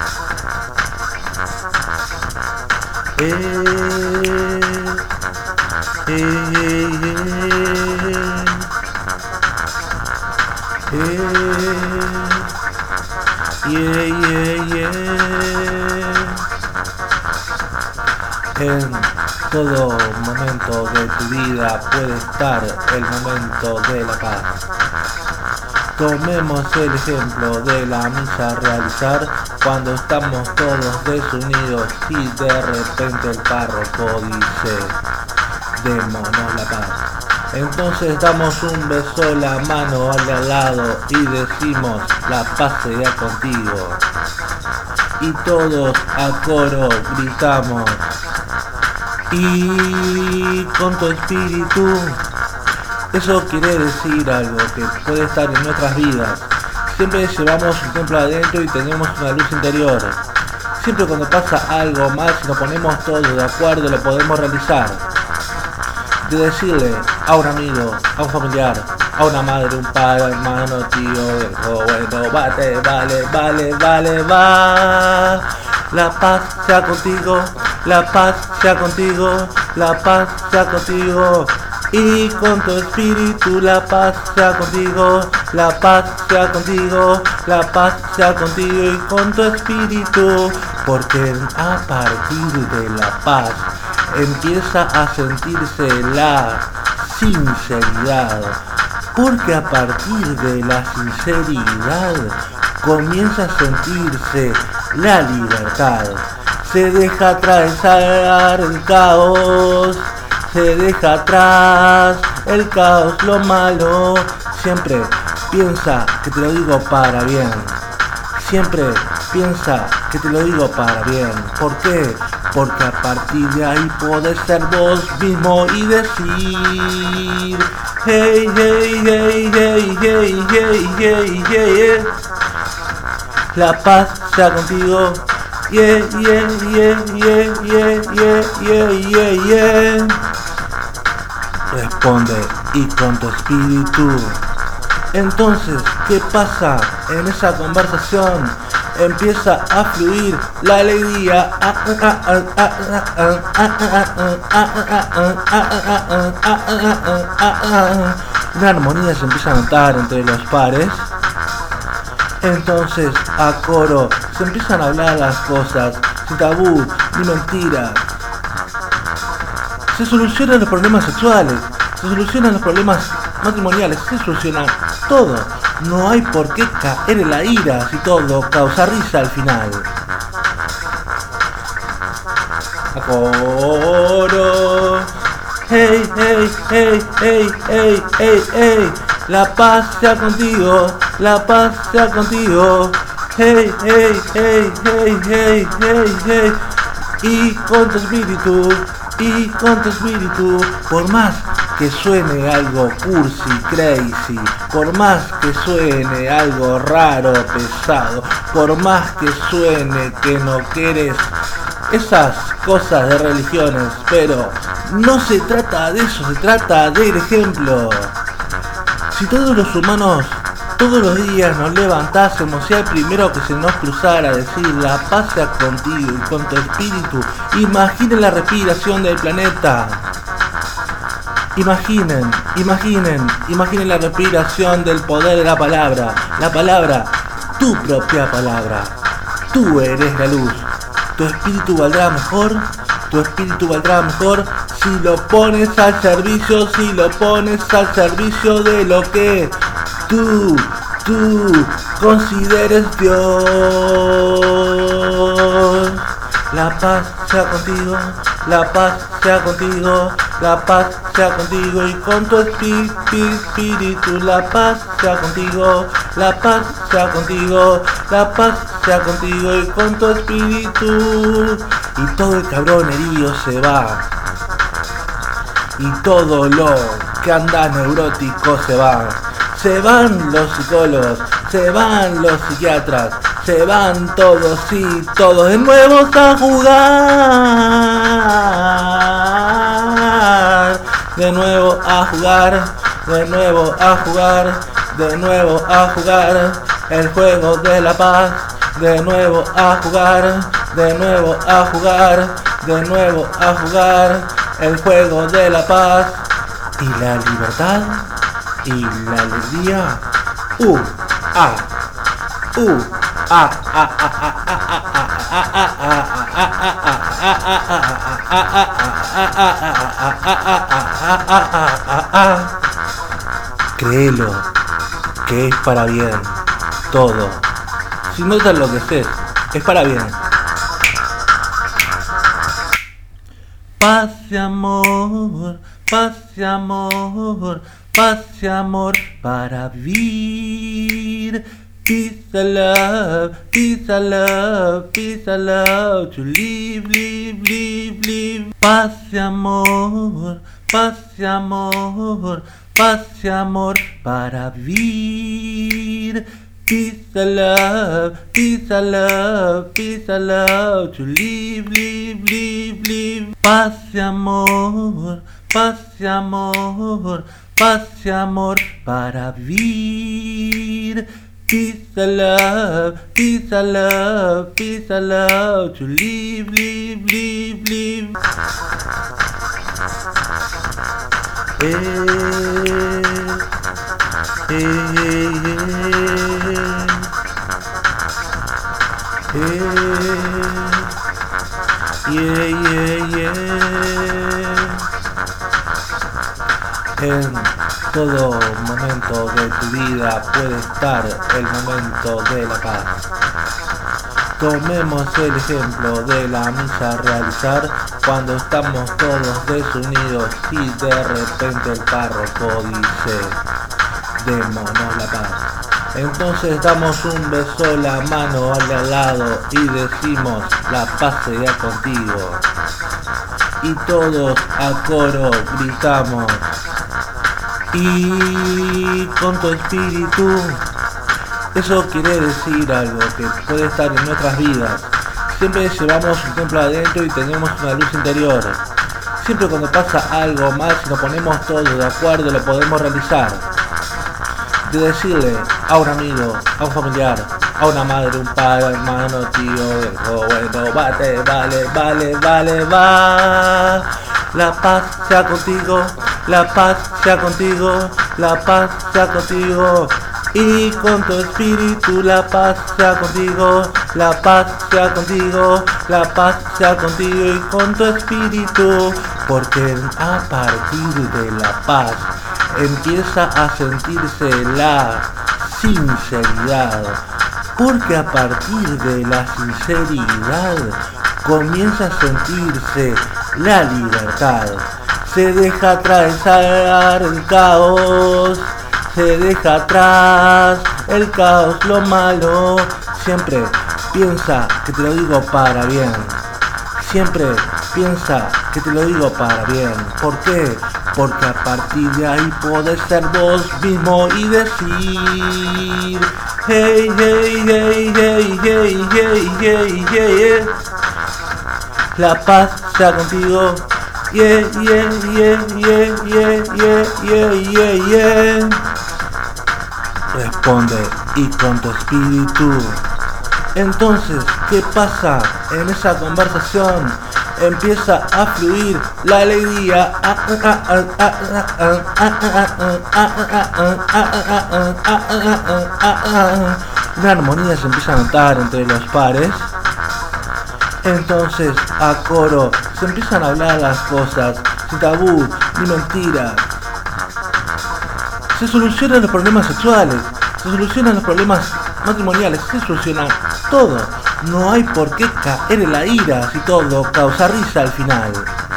En todo momento de tu vida puede estar el momento de la paz. Tomemos el ejemplo de la misa a realizar cuando estamos todos desunidos y de repente el párroco dice: démonos la paz. Entonces damos un beso, la mano al lado y decimos: la paz sea contigo. Y todos a coro gritamos: y con tu espíritu. Eso quiere decir algo que puede estar en nuestras vidas. Siempre llevamos un templo adentro y tenemos una luz interior. Siempre cuando pasa algo mal, si nos ponemos todos de acuerdo, lo podemos realizar. De decirle a un amigo, a un familiar, a una madre, un padre, hermano, tío, bueno, vale, va. La paz sea contigo, la paz sea contigo, la paz sea contigo. Y con tu espíritu la paz sea contigo, la paz sea contigo, la paz sea contigo y con tu espíritu. Porque a partir de la paz empieza a sentirse la sinceridad. Porque a partir de la sinceridad comienza a sentirse la libertad. Se deja atravesar el caos. Se deja atrás el caos, lo malo. Siempre piensa que te lo digo para bien. Siempre piensa que te lo digo para bien. ¿Por qué? Porque a partir de ahí podés ser vos mismo y decir: hey, hey, hey, hey, hey, hey, hey, hey. La paz sea contigo. Yeah, yeah, yeah, yeah, yeah, yeah, yeah, yeah. Responde: y con tu espíritu. Entonces, ¿qué pasa en esa conversación? Empieza a fluir la alegría. Una armonía se empieza a notar entre los pares. Entonces, a coro, se empiezan a hablar las cosas, sin tabú ni mentira. Se solucionan los problemas sexuales, se solucionan los problemas matrimoniales, se soluciona todo. No hay por qué caer en la ira si todo causa risa al final. A coro. Hey, hey, hey, hey, hey, hey, hey. La paz sea contigo, la paz sea contigo. Hey, hey, hey, hey, hey, hey, hey. Y con tu espíritu, y con tu espíritu. Por más que suene algo cursi, crazy, por más que suene algo raro, pesado, por más que suene que no quieres esas cosas de religiones, pero no se trata de eso, se trata del ejemplo. Si todos los humanos todos los días nos levantásemos y al primero que se nos cruzara decir: la paz sea contigo y con tu espíritu. Imaginen la respiración del planeta. Imaginen la respiración del poder de la palabra. La palabra, tu propia palabra. Tú eres la luz. Tu espíritu valdrá mejor. Tu espíritu valdrá mejor si lo pones al servicio, si lo pones al servicio de lo que tú consideres Dios. la paz sea contigo, la paz sea contigo, la paz sea contigo y con tu espíritu, la paz sea contigo, la paz sea contigo, la paz sea contigo y con tu espíritu. Y todo el cabrón herido se va, y todo lo que anda neurótico se va. Se van los psicólogos, se van los psiquiatras, se van todos y todos de nuevo a jugar, de nuevo a jugar, de nuevo a jugar, de nuevo a jugar el juego de la paz, de nuevo a jugar, de nuevo a jugar, de nuevo a jugar el juego de la paz y la libertad y la alegría. Créelo, que es para bien todo. Si no te enloqueces, es para bien. Paz y amor, paz y amor, paz y amor para vivir. Peace and love, peace and love, peace and love to live, live, live, live. Paz y amor, paz y amor, paz y amor para vivir. Peace and love, peace and love, peace and love to live, live, live, live. Paz y amor, paz y amor, paz y amor para vivir. Peace and love, peace and love, peace and love to live, live, live, live. En todo momento de tu vida puede estar el momento de la paz. Tomemos el ejemplo de la misa a realizar cuando estamos todos desunidos y de repente el párroco dice: démonos la paz. Entonces damos un beso, la mano al lado y decimos: la paz sea contigo. Y todos a coro gritamos: y con tu espíritu. Eso quiere decir algo que puede estar en nuestras vidas. Siempre llevamos un templo adentro y tenemos una luz interior. Siempre cuando pasa algo mal, si nos ponemos todos de acuerdo, lo podemos realizar. De decirle a un amigo, a un familiar, a una madre, un padre, hermano, tío, hijo, bueno, vale, va. La paz sea contigo, la paz sea contigo, la paz sea contigo. Y con tu espíritu la paz sea contigo, la paz sea contigo, la paz sea contigo y con tu espíritu. Porque a partir de la paz empieza a sentirse la sinceridad. Porque a partir de la sinceridad comienza a sentirse la libertad. Se deja atravesar el caos, se deja atrás el caos, lo malo. Siempre piensa que te lo digo para bien. Siempre piensa que te lo digo para bien. ¿Por qué? Porque a partir de ahí podés ser vos mismo y decir: hey, hey, hey, hey, hey, hey, hey, hey. La paz sea contigo. Yeah, yeah, yeah, yeah, yeah, yeah, yeah, yeah, yeah. Responde: y con tu espíritu. Entonces, ¿qué pasa en esa conversación? Empieza a fluir la alegría. Una armonía se empieza a notar entre los pares. Entonces, a coro, se empiezan a hablar las cosas, sin tabú ni mentiras. Se solucionan los problemas sexuales, se solucionan los problemas matrimoniales, se soluciona todo. No hay por qué caer en la ira si todo causa risa al final.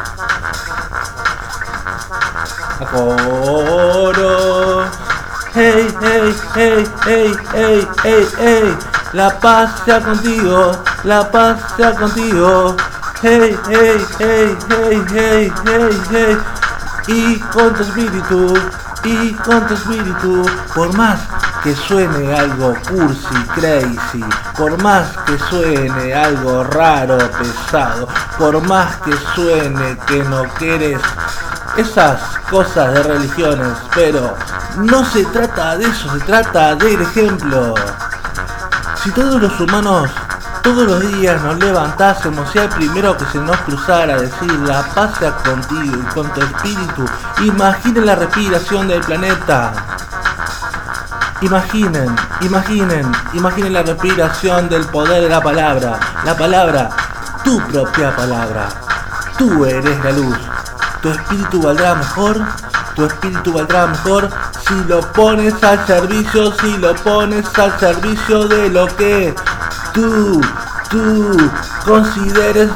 A coro. Hey, hey, hey, hey, hey, hey, hey. La paz sea contigo, la paz sea contigo. Hey, hey, hey, hey, hey, hey, hey. Y con tu espíritu, y con tu espíritu. Por más que suene algo cursi, crazy, por más que suene algo raro, pesado, por más que suene que no quieres esas cosas de religiones, pero no se trata de eso, se trata del ejemplo. Si todos los humanos todos los días nos levantásemos, sea el primero que se nos cruzara decir la paz sea contigo y con tu espíritu, imaginen la respiración del planeta. Imaginen la respiración del poder de la palabra, tu propia palabra. Tú eres la luz. Tu espíritu valdrá mejor si lo pones al servicio, de lo que tú consideres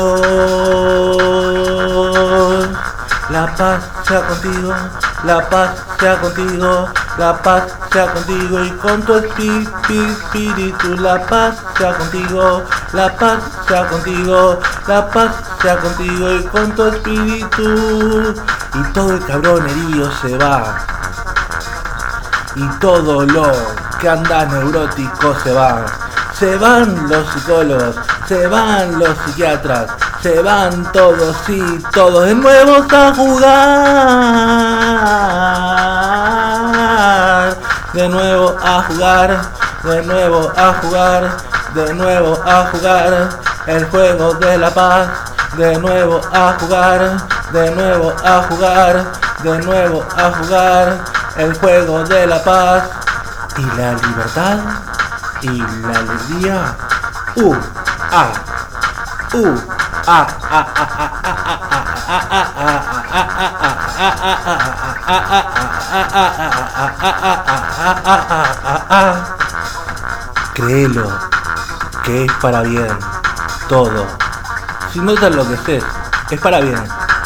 Dios. La paz sea contigo, la paz sea contigo, la paz sea contigo y con tu espíritu. La paz sea contigo, la paz sea contigo, la paz sea contigo y con tu espíritu. Y todo el cabrón herido se va, y todo lo que anda neurótico se va. Se van los psicólogos, se van los psiquiatras, se van todos y todos de nuevo a jugar, de nuevo a jugar, de nuevo a jugar, de nuevo a jugar el juego de la paz, de nuevo a jugar, de nuevo a jugar, de nuevo a jugar el juego de la paz y la libertad. Y la alegría, créelo, que es para bien, todo. Si no te enloqueces, es para bien.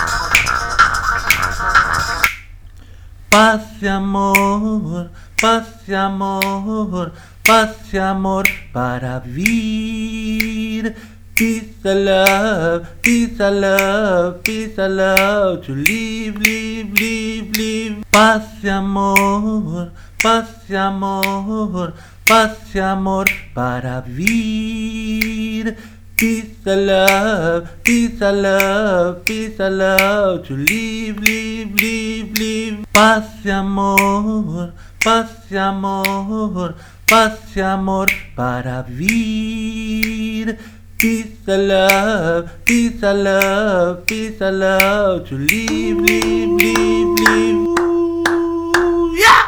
Paz y amor, paz y amor, paz y amor para vivir. Peace and love, peace and love, peace and love to live, live, live, live. Paz y amor, paz y amor, paz y amor para vivir. Peace and love, peace and love, peace and love to live, live, live, live. Paz y amor, paz y amor, paz y amor para vivir. Peace and love, peace and love, peace and love to live, live, live, live. Yeah!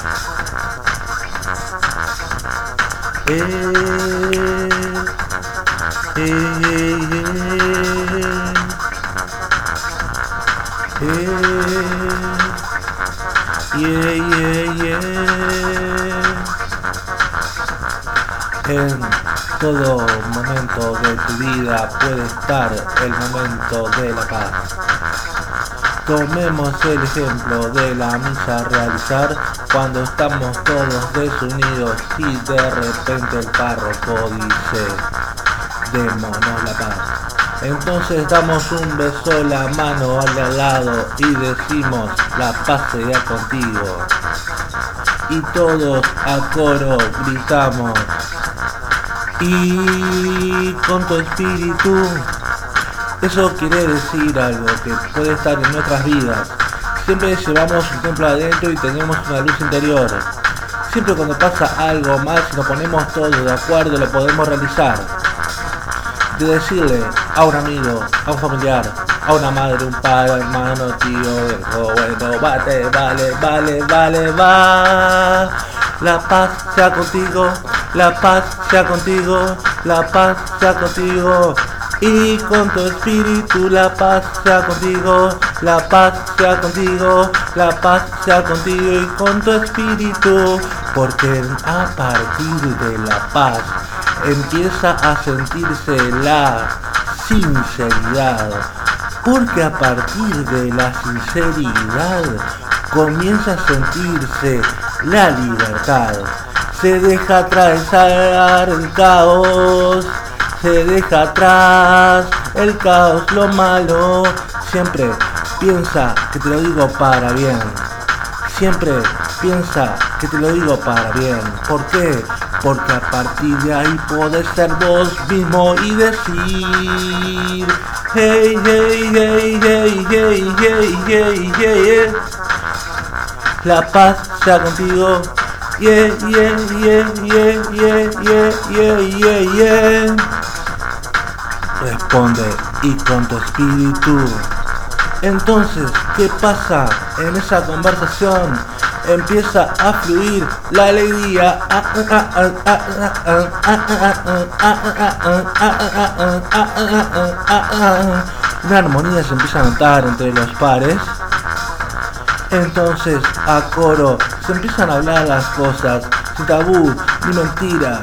En todo momento de tu vida puede estar el momento de la paz. Tomemos el ejemplo de la misa a realizar cuando estamos todos desunidos y de repente el párroco dice: démonos la paz. Entonces damos un beso, la mano al lado y decimos: la paz sea contigo. Y todos a coro gritamos: y con tu espíritu. Eso quiere decir algo que puede estar en nuestras vidas. Siempre llevamos un templo adentro y tenemos una luz interior. Siempre cuando pasa algo mal, si nos ponemos todos de acuerdo, lo podemos realizar. De decirle a un amigo, a un familiar, a una madre, un padre, hermano, tío, bueno, vale, va. La paz sea contigo, la paz sea contigo, la paz sea contigo. Y con tu espíritu la paz sea contigo, la paz sea contigo, la paz sea contigo y con tu espíritu. Porque a partir de la paz empieza a sentirse la sinceridad, porque a partir de la sinceridad comienza a sentirse la libertad. Se deja atravesar el caos, se deja atrás el caos, lo malo. Siempre piensa que te lo digo para bien. Siempre piensa que te lo digo para bien. ¿Por qué? Porque a partir de ahí podés ser vos mismo y decir: hey, hey, hey, hey, hey, hey, hey, hey, la paz sea contigo. Yeah, yeah, yeah, yeah, yeah, yeah, yeah, yeah, yeah. Responde y con tu espíritu. Entonces, ¿qué pasa en esa conversación? Empieza a fluir la alegría. Una armonía se empieza a notar entre los pares. Entonces, a coro, se empiezan a hablar las cosas, sin tabú ni mentira.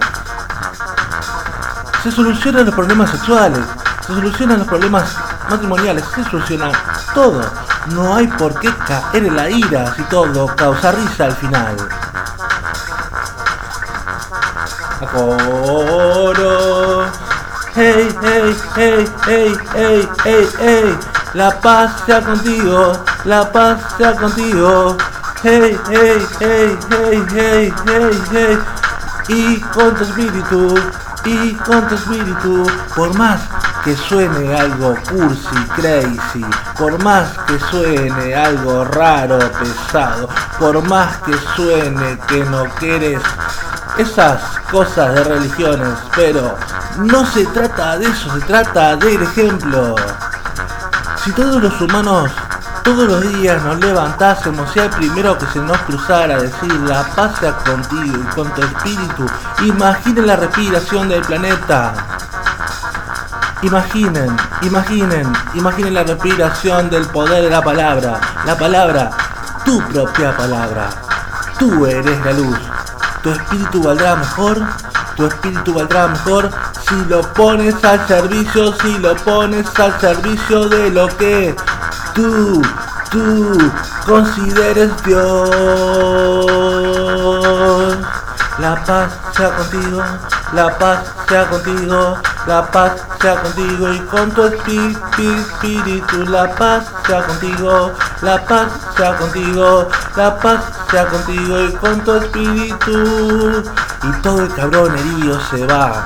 Se solucionan los problemas sexuales, se solucionan los problemas matrimoniales, se soluciona todo. No hay por qué caer en la ira si todo causa risa al final. A coro. Hey, hey, hey, hey, hey, hey, hey. La paz sea contigo, la paz sea contigo. Hey, hey, hey, hey, hey, hey, hey. Y con tu espíritu, y con tu espíritu. Por más que suene algo cursi, crazy, por más que suene algo raro, pesado, por más que suene que no quieres esas cosas de religiones, pero no se trata de eso, se trata del ejemplo. Si todos los humanos todos los días nos levantásemos y al primero que se nos cruzara decir: la paz sea contigo y con tu espíritu, imaginen la respiración del planeta. Imaginen la respiración del poder de la palabra, tu propia palabra. Tú eres la luz. Tu espíritu valdrá mejor si lo pones al servicio, de lo que tú consideres Dios. La paz sea contigo, la paz sea contigo, la paz sea contigo y con tu espíritu. La paz sea contigo, la paz sea contigo, la paz sea contigo y con tu espíritu. Y todo el cabrón herido se va,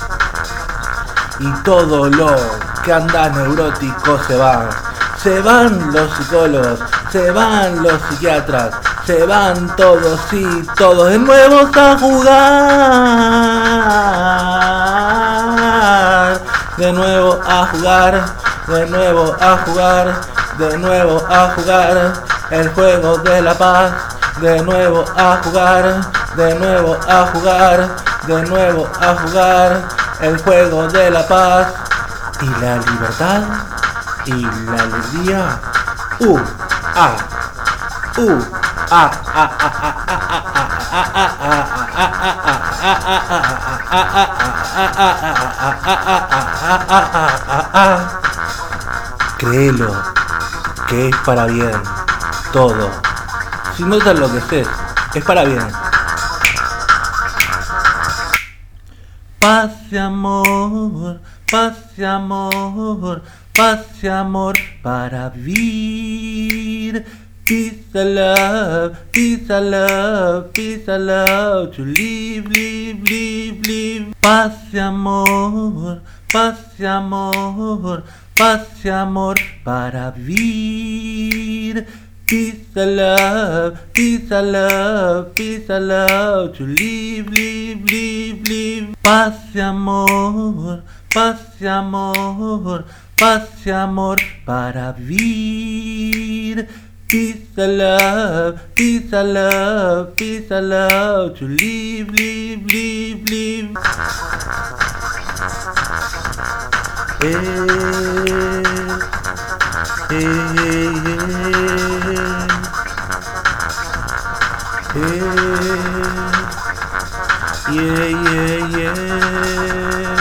y todo lo que anda neurótico se va. Se van los psicólogos, se van los psiquiatras, se van todos y todos de nuevo a jugar, de nuevo a jugar, de nuevo a jugar, de nuevo a jugar el juego de la paz, de nuevo a jugar, de nuevo a jugar, de nuevo a jugar el juego de la paz y la libertad y la alegría. Créelo, que es para bien todo. Si no te enloqueces, es para bien. Paz y amor, paz y amor, paz y amor para vivir. Peace and love, peace and love, peace and love to live, live, live, live. Paz y amor, paz y amor, paz y amor para vivir. Peace and love, peace and love, peace and love to live, live, live, live. Paz y amor, paz y amor, paz y amor para vivir. Peace and love, peace and love, peace and love to live, live, live, live. Yeah, yeah, yeah.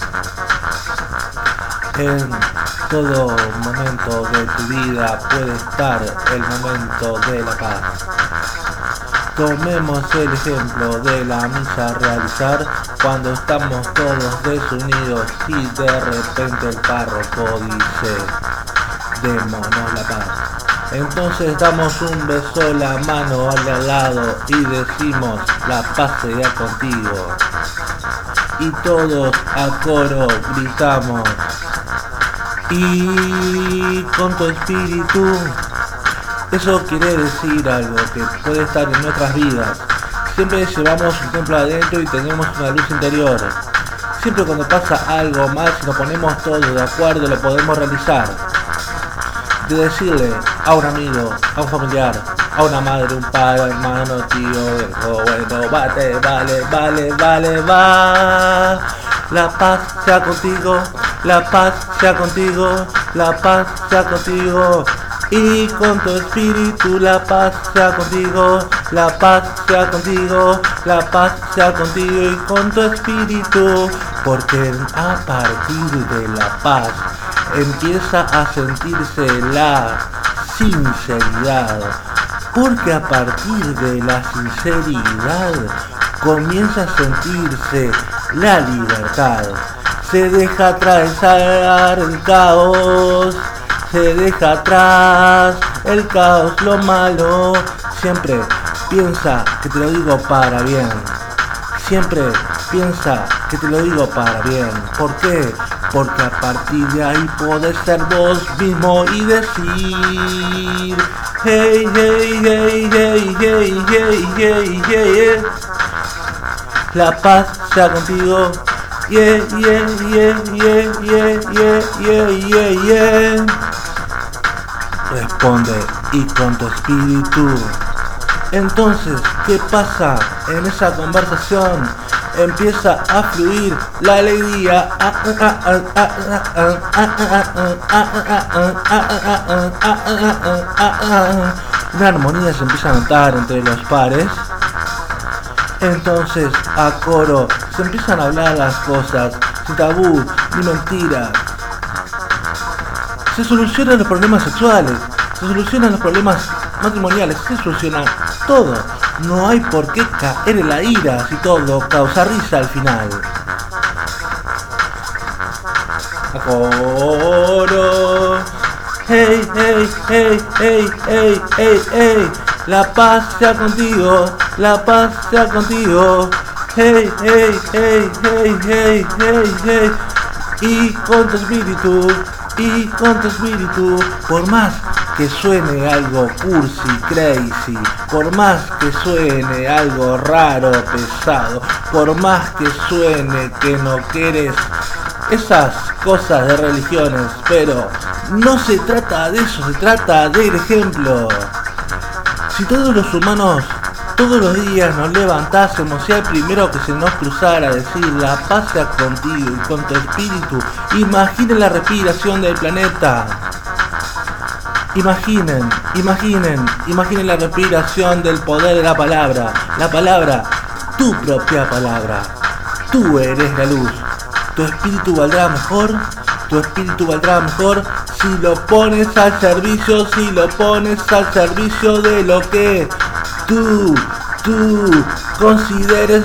En todo momento de tu vida puede estar el momento de la paz. Tomemos el ejemplo de la misa a realizar cuando estamos todos desunidos y de repente el párroco dice: démonos la paz. Entonces damos un beso, la mano al lado y decimos: la paz sea contigo. Y todos a coro gritamos: y con tu espíritu. Eso quiere decir algo que puede estar en nuestras vidas. Siempre llevamos un templo adentro y tenemos una luz interior. Siempre cuando pasa algo más y nos ponemos todos de acuerdo, lo podemos realizar. De decirle a un amigo, a un familiar, a una madre, un padre, hermano, tío, viejo, bueno, vale, va. La paz sea contigo, la paz sea contigo, la paz sea contigo. Y con tu espíritu la paz sea contigo, la paz sea contigo, la paz sea contigo y con tu espíritu. Porque a partir de la paz empieza a sentirse la sinceridad. Porque a partir de la sinceridad comienza a sentirse la libertad. Se deja atravesar el caos. Se deja atrás el caos, lo malo. Siempre piensa que te lo digo para bien. Siempre piensa que te lo digo para bien. ¿Por qué? Porque a partir de ahí podés ser vos mismo y decir: hey, hey, hey, hey, hey, hey, hey, hey. La paz sea contigo. Yeah, yeah, yeah, yeah, yeah, yeah, yeah, yeah, yeah. Responde: y con tu espíritu. Entonces, ¿qué pasa en esa conversación? Empieza a fluir la alegría. Una armonía se empieza a notar entre los pares. Entonces, a coro, se empiezan a hablar las cosas, sin tabú, ni mentira. Se solucionan los problemas sexuales, se solucionan los problemas matrimoniales, se soluciona todo. No hay por qué caer en la ira si todo causa risa al final. A coro. Hey, hey, hey, hey, hey, hey, hey. La paz sea contigo, la paz sea contigo. Hey, hey, hey, hey, hey, hey, hey. Y con tu espíritu, y con tu espíritu. Por más que suene algo cursi, crazy, por más que suene algo raro, pesado, por más que suene que no quieres esas cosas de religiones, pero no se trata de eso, se trata del ejemplo. Si todos los humanos todos los días nos levantásemos y al primero que se nos cruzara decir: la paz sea contigo y con tu espíritu, imaginen la respiración del planeta. Imaginen la respiración del poder de la palabra, tu propia palabra. Tú eres la luz. Tu espíritu valdrá mejor, tu espíritu valdrá mejor si lo pones al servicio, de lo que tú consideres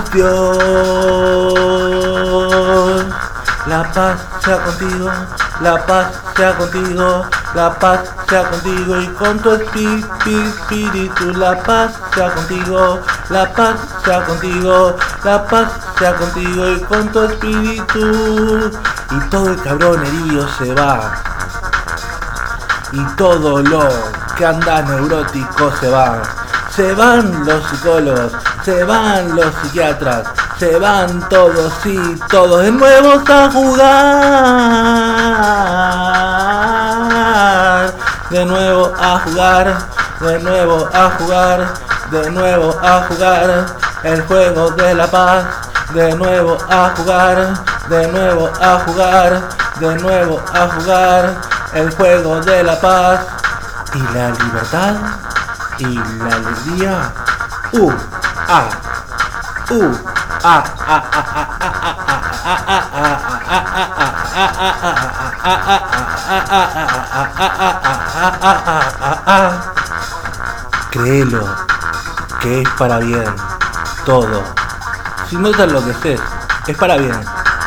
Dios. La paz sea contigo, la paz sea contigo, la paz sea contigo y con tu espíritu. La paz sea contigo, la paz sea contigo, la paz sea contigo y con tu espíritu. Y todo el cabrón herido se va. Y todo lo que anda neurótico se va. Se van los psicólogos, se van los psiquiatras, se van todos y todos de nuevo a jugar. De nuevo a jugar, de nuevo a jugar, de nuevo a jugar el juego de la paz. De nuevo a jugar, de nuevo a jugar, de nuevo a jugar el juego de la paz y la libertad y la alegría. Créelo, que es para bien, todo. Si no te enloqueces, es para bien.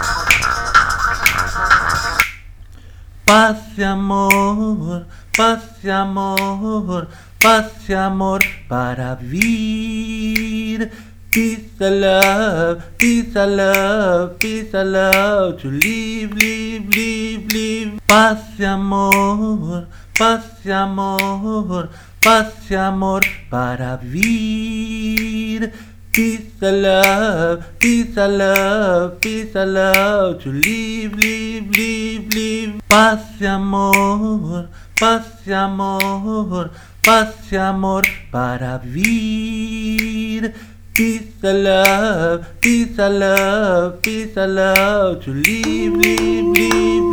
Paz y amor, paz y amor, paz y amor para vivir. Peace and love, peace and love, peace and love to live, live, live, live. Paz y amor, paz y amor, paz y amor para vivir. Peace and love, peace and love, peace and love to live, live, live, live. Paz y amor, paz y amor, paz y amor para vivir. Peace and love, peace and love, peace and love to live, live, live.